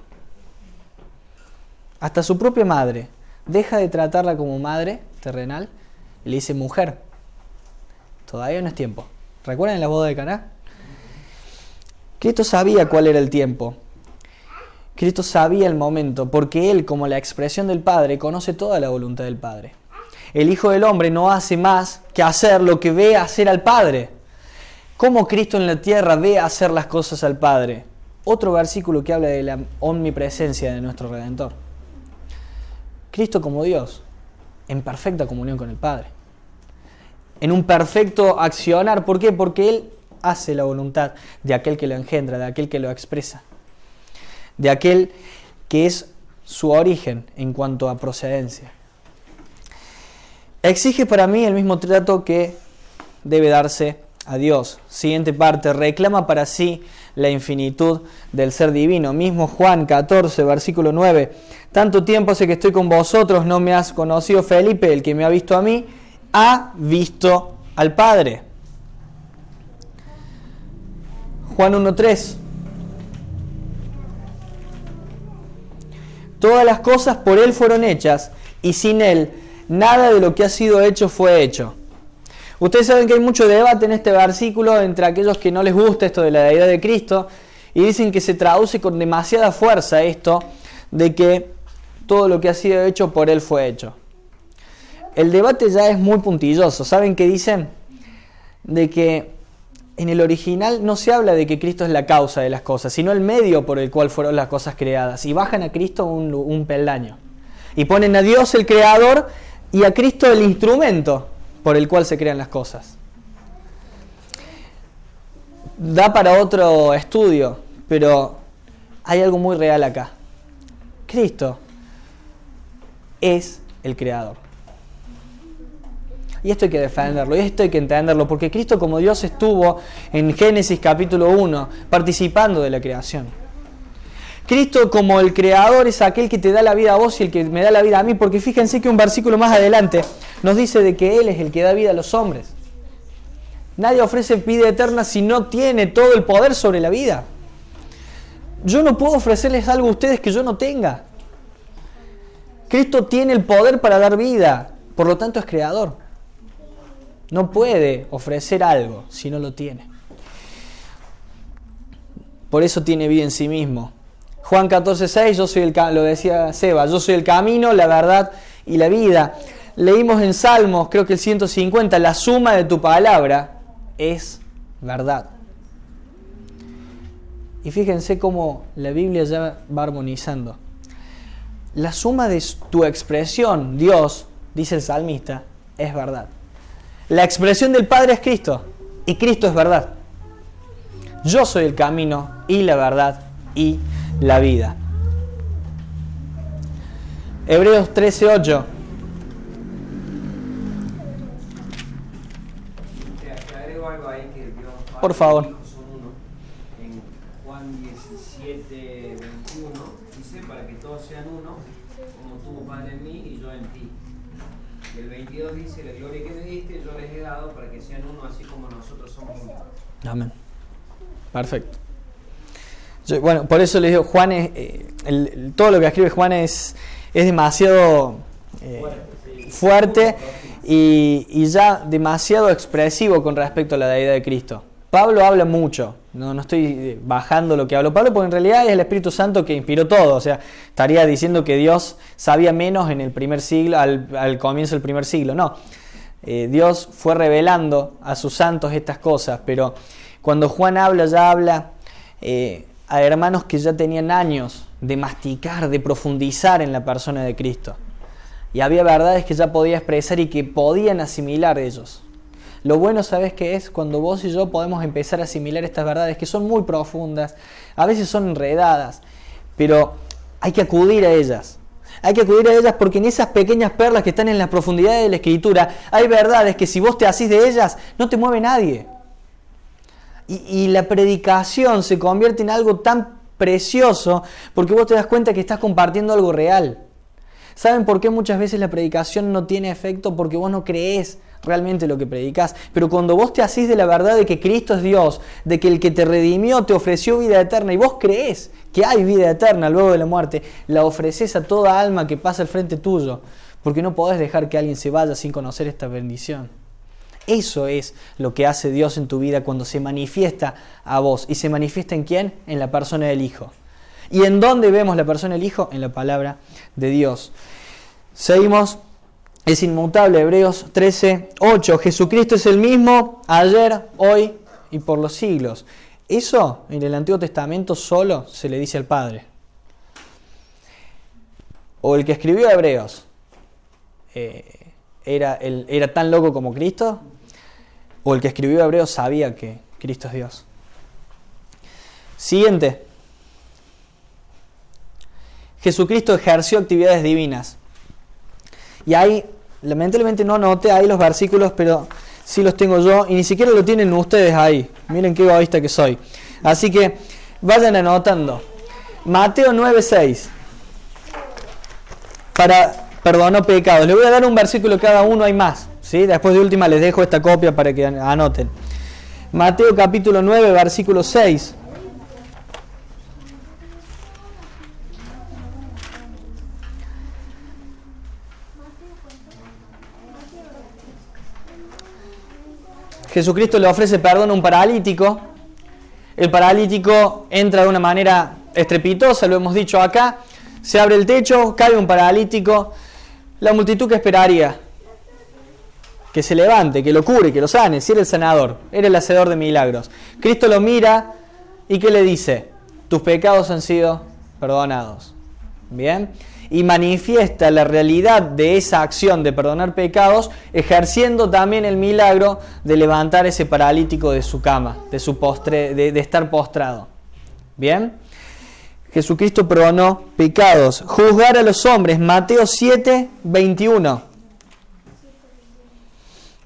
A: Hasta su propia madre deja de tratarla como madre terrenal y le dice mujer. Todavía no es tiempo. ¿Recuerdan la boda de Caná? Cristo sabía cuál era el tiempo. Cristo sabía el momento, porque Él, como la expresión del Padre, conoce toda la voluntad del Padre. El Hijo del Hombre no hace más que hacer lo que ve hacer al Padre. ¿Cómo Cristo en la tierra ve hacer las cosas al Padre? Otro versículo que habla de la omnipresencia de nuestro Redentor. Cristo como Dios, en perfecta comunión con el Padre. En un perfecto accionar. ¿Por qué? Porque Él hace la voluntad de aquel que lo engendra, de aquel que lo expresa, de aquel que es su origen en cuanto a procedencia. Exige para mí el mismo trato que debe darse a Dios. Siguiente parte, reclama para sí la infinitud del ser divino. Mismo Juan catorce, versículo nueve. Tanto tiempo hace que estoy con vosotros, no me has conocido, Felipe, el que me ha visto a mí, ha visto al Padre. Juan uno tres. Todas las cosas por Él fueron hechas, y sin Él nada de lo que ha sido hecho fue hecho. Ustedes saben que hay mucho debate en este versículo entre aquellos que no les gusta esto de la deidad de Cristo y dicen que se traduce con demasiada fuerza esto de que todo lo que ha sido hecho por Él fue hecho. El debate ya es muy puntilloso. ¿Saben qué dicen? De que en el original no se habla de que Cristo es la causa de las cosas, sino el medio por el cual fueron las cosas creadas. Y bajan a Cristo un, un peldaño. Y ponen a Dios el creador y a Cristo el instrumento por el cual se crean las cosas. Da para otro estudio, pero hay algo muy real acá. Cristo es el creador. Y esto hay que defenderlo, y esto hay que entenderlo, porque Cristo como Dios estuvo en Génesis capítulo uno, participando de la creación. Cristo como el creador es aquel que te da la vida a vos y el que me da la vida a mí, porque fíjense que un versículo más adelante nos dice de que Él es el que da vida a los hombres. Nadie ofrece vida eterna si no tiene todo el poder sobre la vida. Yo no puedo ofrecerles algo a ustedes que yo no tenga. Cristo tiene el poder para dar vida, por lo tanto es creador. No puede ofrecer algo si no lo tiene. Por eso tiene vida en sí mismo. Juan catorce seis, yo soy el, lo decía Seba, yo soy el camino, la verdad y la vida. Leímos en Salmos, creo que el ciento cincuenta, la suma de tu palabra es verdad. Y fíjense cómo la Biblia ya va armonizando. La suma de tu expresión, Dios, dice el salmista, es verdad. La expresión del Padre es Cristo, y Cristo es verdad. Yo soy el camino y la verdad y la vida. Hebreos trece ocho.
D: Te agrego algo ahí que Dios Padre
A: Por favor.
D: y Hijo son uno. En Juan diecisiete veintiuno dice: para que todos sean uno, como tú, Padre, en mí y yo en ti. Y el veintidós dice: la gloria que me diste yo les he dado para que sean uno así como nosotros somos uno.
A: Amén. Perfecto. Yo, bueno, por eso les digo, Juan es, eh, el, el, todo lo que escribe Juan es, es demasiado eh, fuerte y, y ya demasiado expresivo con respecto a la deidad de Cristo. Pablo habla mucho, no, no estoy bajando lo que habló Pablo, porque en realidad es el Espíritu Santo que inspiró todo. O sea, estaría diciendo que Dios sabía menos en el primer siglo, al, al comienzo del primer siglo. No, eh, Dios fue revelando a sus santos estas cosas, pero cuando Juan habla, ya habla eh, a hermanos que ya tenían años de masticar, de profundizar en la persona de Cristo. Y había verdades que ya podía expresar y que podían asimilar ellos. Lo bueno, ¿sabes qué es? Cuando vos y yo podemos empezar a asimilar estas verdades que son muy profundas, a veces son enredadas, pero hay que acudir a ellas. Hay que acudir a ellas porque en esas pequeñas perlas que están en las profundidades de la Escritura, hay verdades que si vos te asís de ellas, no te mueve nadie. Y, y la predicación se convierte en algo tan precioso porque vos te das cuenta que estás compartiendo algo real. ¿Saben por qué muchas veces la predicación no tiene efecto? Porque vos no creés realmente lo que predicás. Pero cuando vos te asís de la verdad de que Cristo es Dios, de que el que te redimió te ofreció vida eterna y vos creés que hay vida eterna luego de la muerte, la ofreces a toda alma que pasa al frente tuyo, porque no podés dejar que alguien se vaya sin conocer esta bendición. Eso es lo que hace Dios en tu vida cuando se manifiesta a vos. ¿Y se manifiesta en quién? En la persona del Hijo. ¿Y en dónde vemos la persona del Hijo? En la palabra de Dios. Seguimos. Es inmutable. Hebreos trece ocho. Jesucristo es el mismo ayer, hoy y por los siglos. Eso en el Antiguo Testamento solo se le dice al Padre. O el que escribió Hebreos eh, era, el, era tan loco como Cristo. O el que escribió Hebreos sabía que Cristo es Dios. Siguiente. Jesucristo ejerció actividades divinas. Y ahí, lamentablemente no anoté ahí los versículos, pero sí los tengo yo. Y ni siquiera lo tienen ustedes ahí. Miren qué egoísta que soy. Así que vayan anotando. Mateo nueve seis. Para perdonó pecados. Les voy a dar un versículo cada uno, hay más. ¿Sí? Después de última les dejo esta copia para que anoten. Mateo capítulo nueve, versículo seis. Jesucristo le ofrece perdón a un paralítico. El paralítico entra de una manera estrepitosa, lo hemos dicho acá. Se abre el techo, cae un paralítico. La multitud que esperaría que se levante, que lo cure, que lo sane, si era el sanador, era el hacedor de milagros. Cristo lo mira y ¿qué le dice? Tus pecados han sido perdonados. Bien, y manifiesta la realidad de esa acción de perdonar pecados, ejerciendo también el milagro de levantar ese paralítico de su cama, de su postre, de, de estar postrado. Bien, Jesucristo perdonó pecados. Juzgar a los hombres, Mateo siete veintiuno.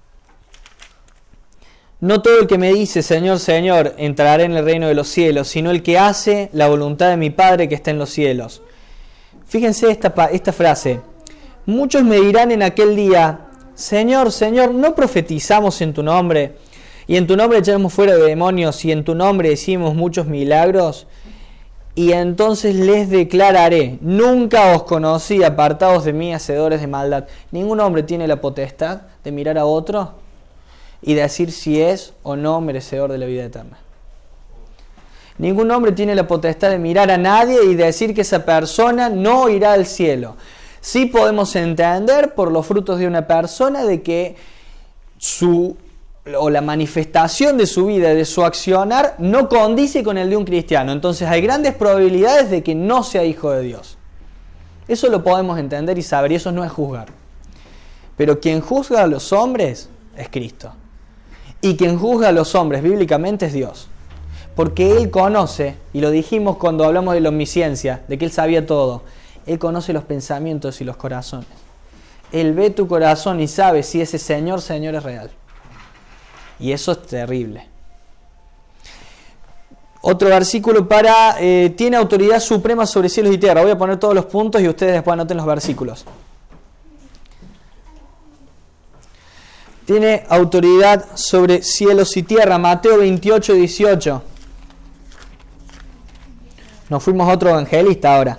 A: No todo el que me dice, Señor, Señor, entrará en el reino de los cielos, sino el que hace la voluntad de mi Padre que está en los cielos. Fíjense esta, esta frase. Muchos me dirán en aquel día, Señor, Señor, ¿no profetizamos en tu nombre? Y en tu nombre echamos fuera de demonios, y en tu nombre hicimos muchos milagros. Y entonces les declararé, nunca os conocí, apartados de mí, hacedores de maldad. Ningún hombre tiene la potestad de mirar a otro y decir si es o no merecedor de la vida eterna. Ningún hombre tiene la potestad de mirar a nadie y decir que esa persona no irá al cielo. Sí podemos entender por los frutos de una persona de que su o la manifestación de su vida, de su accionar, no condice con el de un cristiano. Entonces hay grandes probabilidades de que no sea hijo de Dios. Eso lo podemos entender y saber, y eso no es juzgar. Pero quien juzga a los hombres es Cristo. Y quien juzga a los hombres bíblicamente es Dios. Porque Él conoce, y lo dijimos cuando hablamos de la omnisciencia, de que Él sabía todo, Él conoce los pensamientos y los corazones. Él ve tu corazón y sabe si ese Señor, Señor es real. Y eso es terrible. Otro versículo para... Eh, tiene autoridad suprema sobre cielos y tierra. Voy a poner todos los puntos y ustedes después anoten los versículos. Tiene autoridad sobre cielos y tierra. Mateo veintiocho, dieciocho. Nos fuimos a otro evangelista ahora.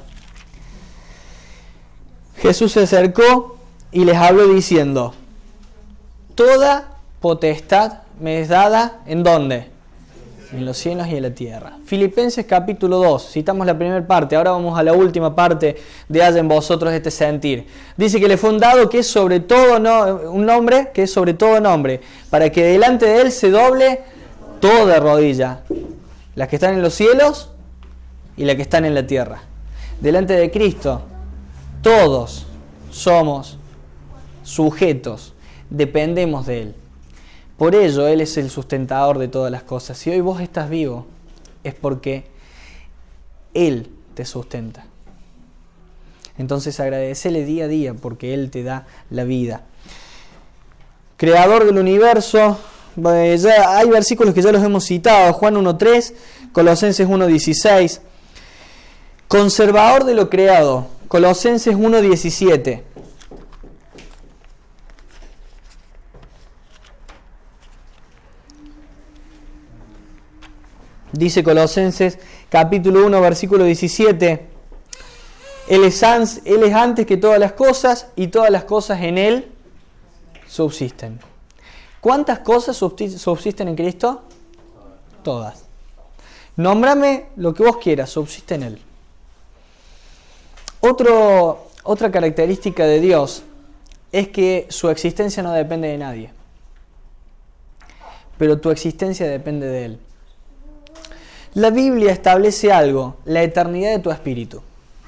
A: Jesús se acercó y les habló diciendo, toda potestad me es dada, ¿en dónde? En los cielos y en la tierra. Filipenses capítulo dos, citamos la primera parte, ahora vamos a la última parte de haya en vosotros este sentir. Dice que le fue un dado que es sobre todo, no, un nombre que es sobre todo nombre, para que delante de él se doble toda rodilla, las que están en los cielos y las que están en la tierra. Delante de Cristo, todos somos sujetos, dependemos de Él. Por ello, Él es el sustentador de todas las cosas. Si hoy vos estás vivo, es porque Él te sustenta. Entonces agradecele día a día porque Él te da la vida. Creador del universo, ya hay versículos que ya los hemos citado, Juan uno tres, Colosenses uno dieciséis. Conservador de lo creado, Colosenses uno diecisiete. Dice Colosenses capítulo uno versículo diecisiete, él es, ans, él es antes que todas las cosas y todas las cosas en Él subsisten. ¿Cuántas cosas subsisten en Cristo? Todas. Nómbrame lo que vos quieras, subsiste en Él. Otro, otra característica de Dios es que su existencia no depende de nadie, pero tu existencia depende de Él. La Biblia establece algo, la eternidad de tu espíritu.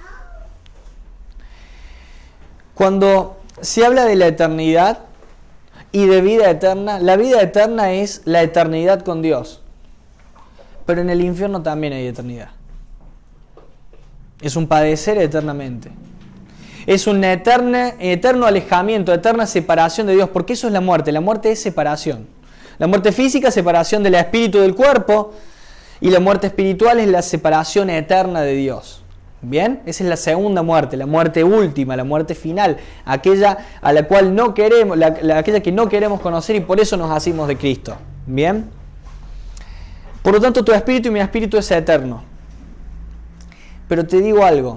A: Cuando se habla de la eternidad y de vida eterna, la vida eterna es la eternidad con Dios. Pero en el infierno también hay eternidad. Es un padecer eternamente. Es un eterna, eterno alejamiento, eterna separación de Dios, porque eso es la muerte. La muerte es separación. La muerte física, separación del espíritu del cuerpo, y la muerte espiritual es la separación eterna de Dios. ¿Bien? Esa es la segunda muerte, la muerte última, la muerte final, aquella a la cual no queremos, la, la, aquella que no queremos conocer y por eso nos hacemos de Cristo. ¿Bien? Por lo tanto, tu espíritu y mi espíritu es eterno. Pero te digo algo,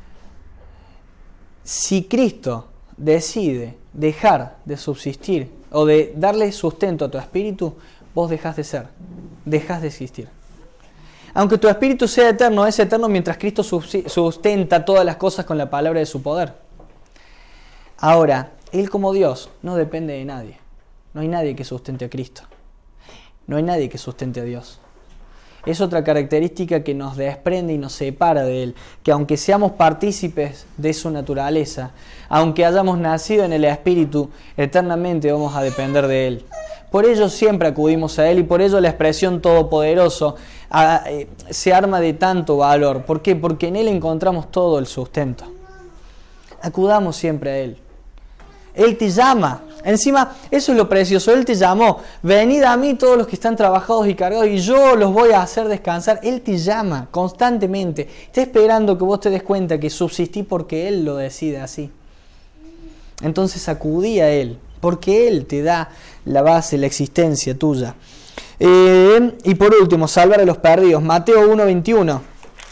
A: si Cristo decide dejar de subsistir o de darle sustento a tu espíritu, vos dejás de ser, dejás de existir. Aunque tu espíritu sea eterno, es eterno mientras Cristo sustenta todas las cosas con la palabra de su poder. Ahora, Él como Dios no depende de nadie. No hay nadie que sustente a Cristo. No hay nadie que sustente a Dios. Es otra característica que nos desprende y nos separa de Él, que aunque seamos partícipes de su naturaleza, aunque hayamos nacido en el Espíritu, eternamente vamos a depender de Él. Por ello siempre acudimos a Él y por ello la expresión todopoderoso a, eh, se arma de tanto valor. ¿Por qué? Porque en Él encontramos todo el sustento. Acudamos siempre a Él. Él te llama. Encima, eso es lo precioso. Él te llamó. Venid a mí todos los que están trabajados y cargados y yo los voy a hacer descansar. Él te llama constantemente. Está esperando que vos te des cuenta que subsistís porque Él lo decide así. Entonces acudí a Él, porque Él te da la base, la existencia tuya. Eh, y por último, salvar a los perdidos. Mateo uno veintiuno.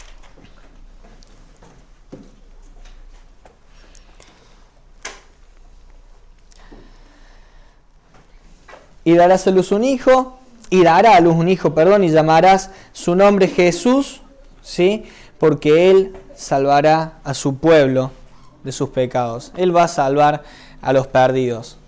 A: Y darás a luz un hijo, y dará a luz un hijo, perdón, y llamarás su nombre Jesús, ¿sí? Porque Él salvará a su pueblo de sus pecados. Él va a salvar a los perdidos.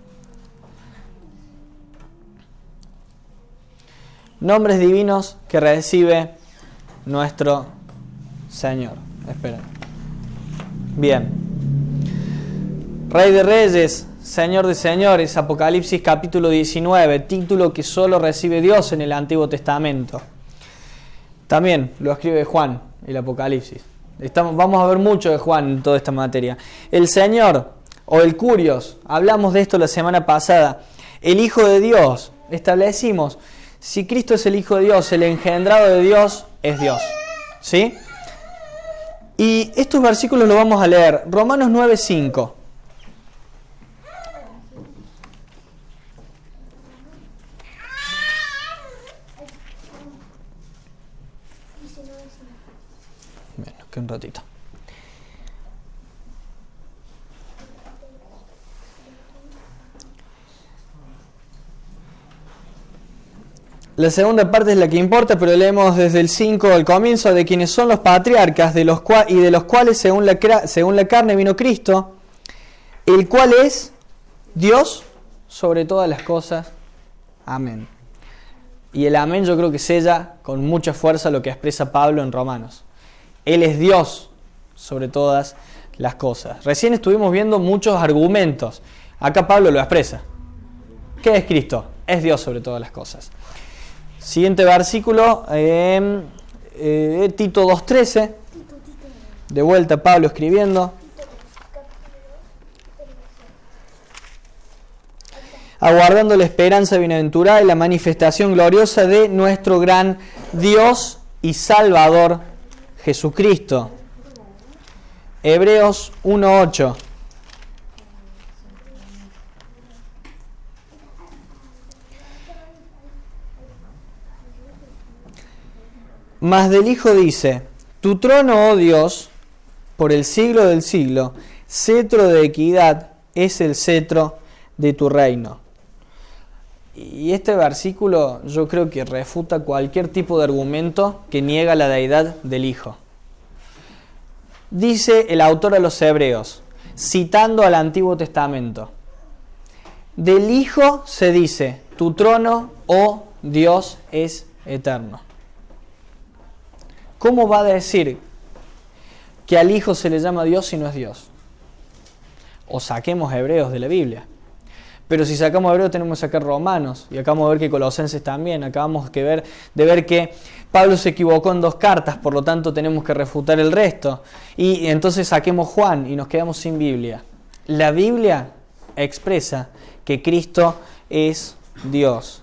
A: Nombres divinos que recibe nuestro Señor. Esperen. Bien. Rey de Reyes, Señor de Señores, Apocalipsis capítulo diecinueve, título que solo recibe Dios en el Antiguo Testamento. También lo escribe Juan, el Apocalipsis. Estamos, vamos a ver mucho de Juan en toda esta materia. El Señor, o el Curios, hablamos de esto la semana pasada. El Hijo de Dios, establecimos, si Cristo es el Hijo de Dios, el engendrado de Dios es Dios. ¿Sí? Y estos versículos los vamos a leer. Romanos nueve cinco. Bueno, que un ratito. La segunda parte es la que importa, pero leemos desde el cinco al comienzo, de quienes son los patriarcas, de los cual, y de los cuales según la, según la carne vino Cristo, el cual es Dios sobre todas las cosas. Amén. Y el amén yo creo que sella con mucha fuerza lo que expresa Pablo en Romanos. Él es Dios sobre todas las cosas. Recién estuvimos viendo muchos argumentos. Acá Pablo lo expresa. ¿Qué es Cristo? Es Dios sobre todas las cosas. Siguiente versículo, eh, eh, Tito dos trece. De vuelta Pablo escribiendo. Aguardando la esperanza bienaventurada y la manifestación gloriosa de nuestro gran Dios y Salvador Jesucristo. Hebreos uno ocho. Mas del Hijo dice: tu trono, oh Dios, por el siglo del siglo, cetro de equidad es el cetro de tu reino. Y este versículo yo creo que refuta cualquier tipo de argumento que niega la deidad del Hijo. Dice el autor a los Hebreos, citando al Antiguo Testamento: del Hijo se dice, tu trono, oh Dios, es eterno. ¿Cómo va a decir que al Hijo se le llama Dios si no es Dios? O saquemos Hebreos de la Biblia. Pero si sacamos Hebreos tenemos que sacar Romanos. Y acabamos de ver que Colosenses también. Acabamos de ver, de ver que Pablo se equivocó en dos cartas. Por lo tanto tenemos que refutar el resto. Y entonces saquemos Juan y nos quedamos sin Biblia. La Biblia expresa que Cristo es Dios.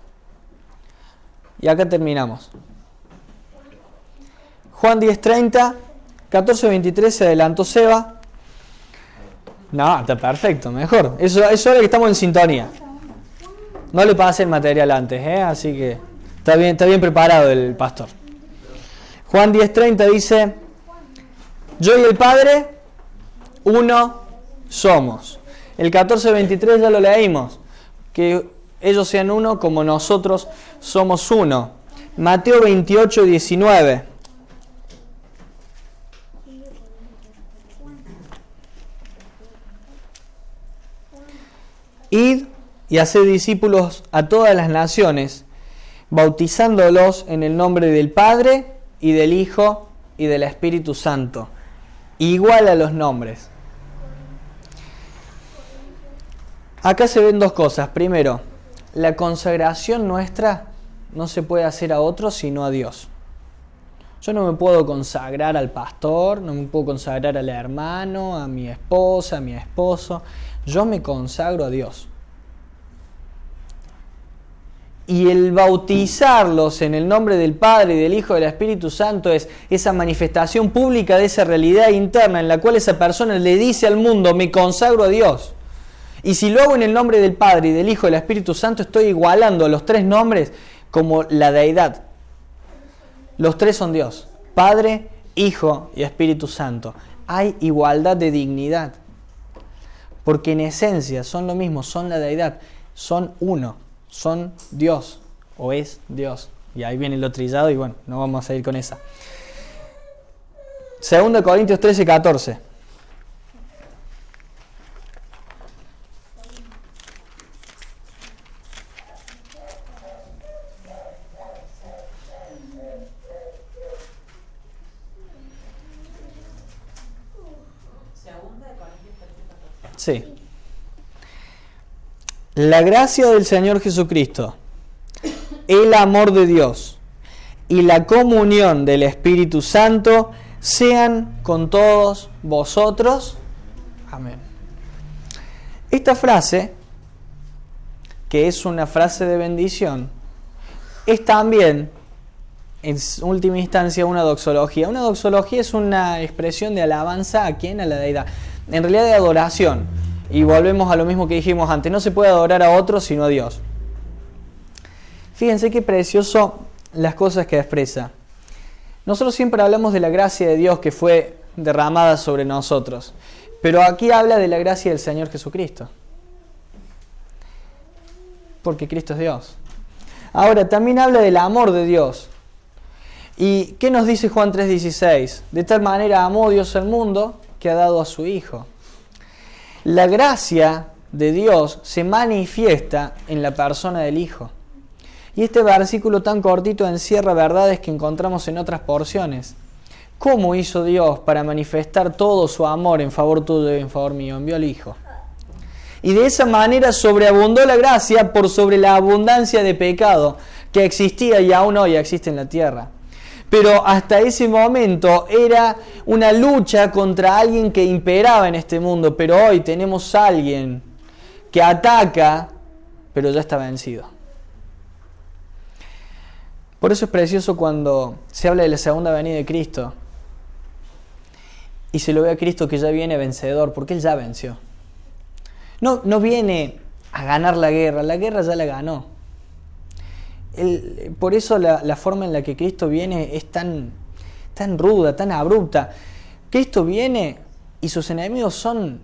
A: Y acá terminamos. Juan diez treinta, catorce veintitrés se adelantó Seba. No, está perfecto, mejor. Eso, eso es que estamos en sintonía. No le pasé el material antes, ¿eh? Así que está bien, está bien preparado el pastor. Juan diez treinta dice: yo y el Padre, uno somos. El catorce veintitrés ya lo leímos. Que ellos sean uno como nosotros somos uno. Mateo veintiocho diecinueve. Id y haced discípulos a todas las naciones, bautizándolos en el nombre del Padre y del Hijo y del Espíritu Santo. Igual a los nombres. Acá se ven dos cosas. Primero, la consagración nuestra no se puede hacer a otros sino a Dios. Yo no me puedo consagrar al pastor, no me puedo consagrar al hermano, a mi esposa, a mi esposo. Yo me consagro a Dios. Y el bautizarlos en el nombre del Padre y del Hijo y del Espíritu Santo es esa manifestación pública de esa realidad interna en la cual esa persona le dice al mundo, me consagro a Dios. Y si lo hago en el nombre del Padre y del Hijo y del Espíritu Santo, estoy igualando los tres nombres como la deidad. Los tres son Dios, Padre, Hijo y Espíritu Santo. Hay igualdad de dignidad. Porque en esencia son lo mismo, son la deidad, son uno, son Dios o es Dios. Y ahí viene lo trillado y bueno, no vamos a seguir con esa. Segunda Corintios trece, catorce. Sí. La gracia del Señor Jesucristo, el amor de Dios y la comunión del Espíritu Santo sean con todos vosotros. Amén. Esta frase, que es una frase de bendición, es también, en última instancia, una doxología. Una doxología es una expresión de alabanza a quién, a la deidad. En realidad de adoración. Y volvemos a lo mismo que dijimos antes. No se puede adorar a otro sino a Dios. Fíjense qué precioso las cosas que expresa. Nosotros siempre hablamos de la gracia de Dios que fue derramada sobre nosotros. Pero aquí habla de la gracia del Señor Jesucristo. Porque Cristo es Dios. Ahora, también habla del amor de Dios. ¿Y qué nos dice Juan tres dieciséis? De tal manera amó Dios al mundo que ha dado a su Hijo. La gracia de Dios se manifiesta en la persona del Hijo. Y este versículo tan cortito encierra verdades que encontramos en otras porciones. ¿Cómo hizo Dios para manifestar todo su amor en favor tuyo y en favor mío? Envió al Hijo. Y de esa manera sobreabundó la gracia por sobre la abundancia de pecado que existía y aún hoy existe en la tierra. Pero hasta ese momento era una lucha contra alguien que imperaba en este mundo. Pero hoy tenemos a alguien que ataca, pero ya está vencido. Por eso es precioso cuando se habla de la segunda venida de Cristo. Y se lo ve a Cristo que ya viene vencedor, porque Él ya venció. No, no viene a ganar la guerra, la guerra ya la ganó. El, por eso la, la forma en la que Cristo viene es tan, tan ruda, tan abrupta. Cristo viene y sus enemigos son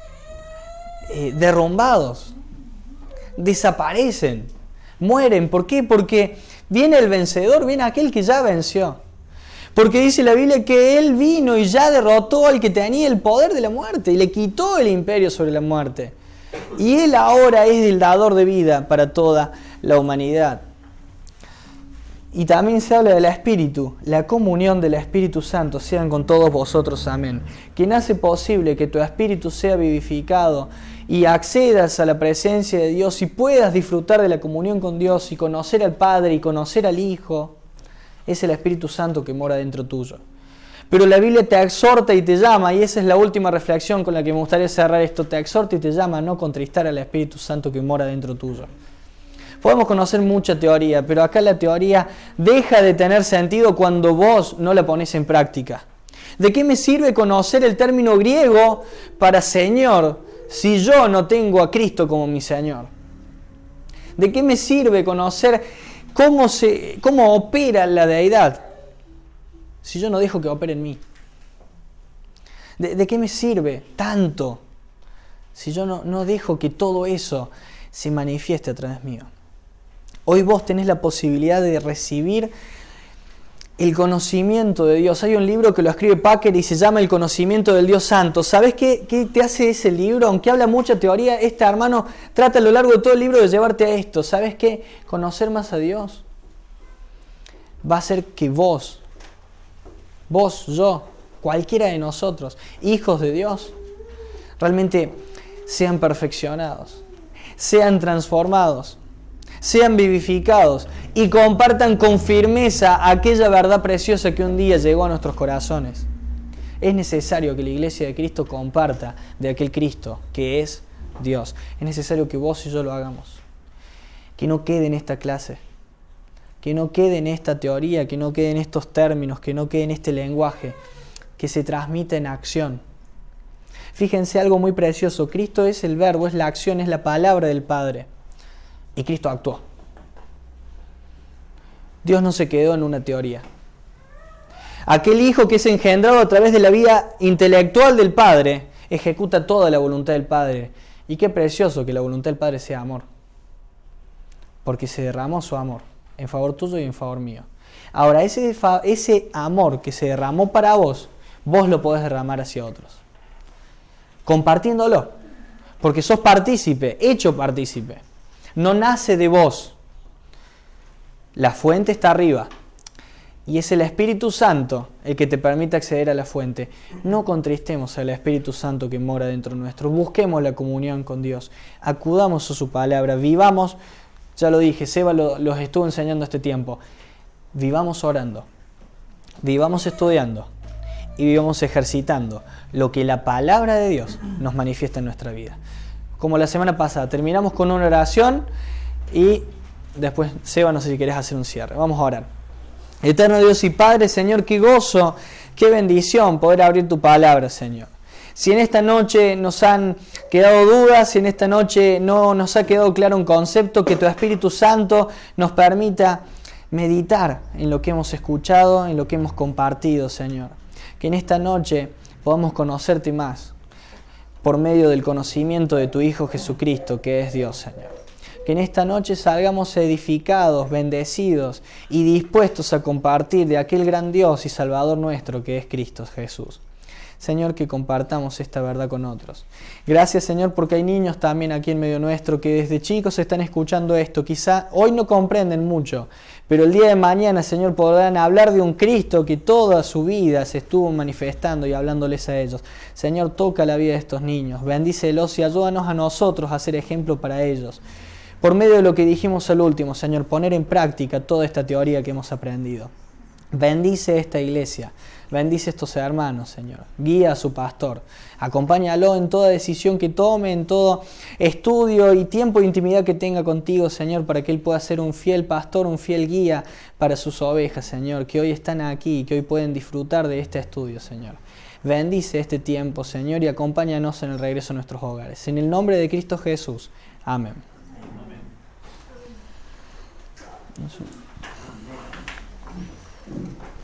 A: eh, derrumbados, desaparecen, mueren. ¿Por qué? Porque viene el vencedor, viene aquel que ya venció. Porque dice la Biblia que Él vino y ya derrotó al que tenía el poder de la muerte y le quitó el imperio sobre la muerte. Y Él ahora es el dador de vida para toda la humanidad. Y también se habla del Espíritu, la comunión del Espíritu Santo sean con todos vosotros, amén. Quien hace posible que tu espíritu sea vivificado y accedas a la presencia de Dios y puedas disfrutar de la comunión con Dios y conocer al Padre y conocer al Hijo, es el Espíritu Santo que mora dentro tuyo. Pero la Biblia te exhorta y te llama, y esa es la última reflexión con la que me gustaría cerrar esto, te exhorta y te llama a no contristar al Espíritu Santo que mora dentro tuyo. Podemos conocer mucha teoría, pero acá la teoría deja de tener sentido cuando vos no la pones en práctica. ¿De qué me sirve conocer el término griego para Señor si yo no tengo a Cristo como mi Señor? ¿De qué me sirve conocer cómo, se, cómo opera la deidad si yo no dejo que opere en mí? ¿De, de qué me sirve tanto si yo no, no dejo que todo eso se manifieste a través mío? Hoy vos tenés la posibilidad de recibir el conocimiento de Dios. Hay un libro que lo escribe Packer y se llama El conocimiento del Dios Santo. ¿Sabés qué, qué te hace ese libro? Aunque habla mucha teoría, este hermano trata a lo largo de todo el libro de llevarte a esto. ¿Sabés qué? Conocer más a Dios va a hacer que vos, vos, yo, cualquiera de nosotros, hijos de Dios, realmente sean perfeccionados, sean transformados, sean vivificados y compartan con firmeza aquella verdad preciosa que un día llegó a nuestros corazones. Es necesario que la Iglesia de Cristo comparta de aquel Cristo que es Dios. Es necesario que vos y yo lo hagamos. Que no quede en esta clase, que no quede en esta teoría, que no quede en estos términos, que no quede en este lenguaje, que se transmita en acción. Fíjense algo muy precioso, Cristo es el verbo, es la acción, es la palabra del Padre. Y Cristo actuó. Dios no se quedó en una teoría. Aquel Hijo que es engendrado a través de la vida intelectual del Padre, ejecuta toda la voluntad del Padre. Y qué precioso que la voluntad del Padre sea amor. Porque se derramó su amor en favor tuyo y en favor mío. Ahora, ese, ese amor que se derramó para vos, vos lo podés derramar hacia otros. Compartiéndolo. Porque sos partícipe, hecho partícipe. No nace de vos. La fuente está arriba. Y es el Espíritu Santo el que te permite acceder a la fuente. No contristemos al Espíritu Santo que mora dentro nuestro. Busquemos la comunión con Dios. Acudamos a su palabra. Vivamos, ya lo dije, Seba lo, los estuvo enseñando este tiempo. Vivamos orando. Vivamos estudiando. Y vivamos ejercitando lo que la palabra de Dios nos manifiesta en nuestra vida. Como la semana pasada, terminamos con una oración y después, Seba, no sé si querés hacer un cierre. Vamos a orar. Eterno Dios y Padre, Señor, qué gozo, qué bendición poder abrir tu palabra, Señor. Si en esta noche nos han quedado dudas, si en esta noche no nos ha quedado claro un concepto, que tu Espíritu Santo nos permita meditar en lo que hemos escuchado, en lo que hemos compartido, Señor. Que en esta noche podamos conocerte más por medio del conocimiento de tu Hijo Jesucristo, que es Dios, Señor. Que en esta noche salgamos edificados, bendecidos y dispuestos a compartir de aquel gran Dios y Salvador nuestro que es Cristo Jesús. Señor, que compartamos esta verdad con otros. Gracias, Señor, porque hay niños también aquí en medio nuestro que desde chicos están escuchando esto. Quizá hoy no comprenden mucho, pero el día de mañana, Señor, podrán hablar de un Cristo que toda su vida se estuvo manifestando y hablándoles a ellos. Señor, toca la vida de estos niños, bendícelos y ayúdanos a nosotros a ser ejemplo para ellos. Por medio de lo que dijimos al último, Señor, poner en práctica toda esta teoría que hemos aprendido. Bendice esta iglesia, bendice estos hermanos, Señor. Guía a su pastor, acompáñalo en toda decisión que tome, en todo estudio y tiempo de intimidad que tenga contigo, Señor, para que él pueda ser un fiel pastor, un fiel guía para sus ovejas, Señor, que hoy están aquí y que hoy pueden disfrutar de este estudio, Señor. Bendice este tiempo, Señor, y acompáñanos en el regreso a nuestros hogares. En el nombre de Cristo Jesús. Amén. Amén.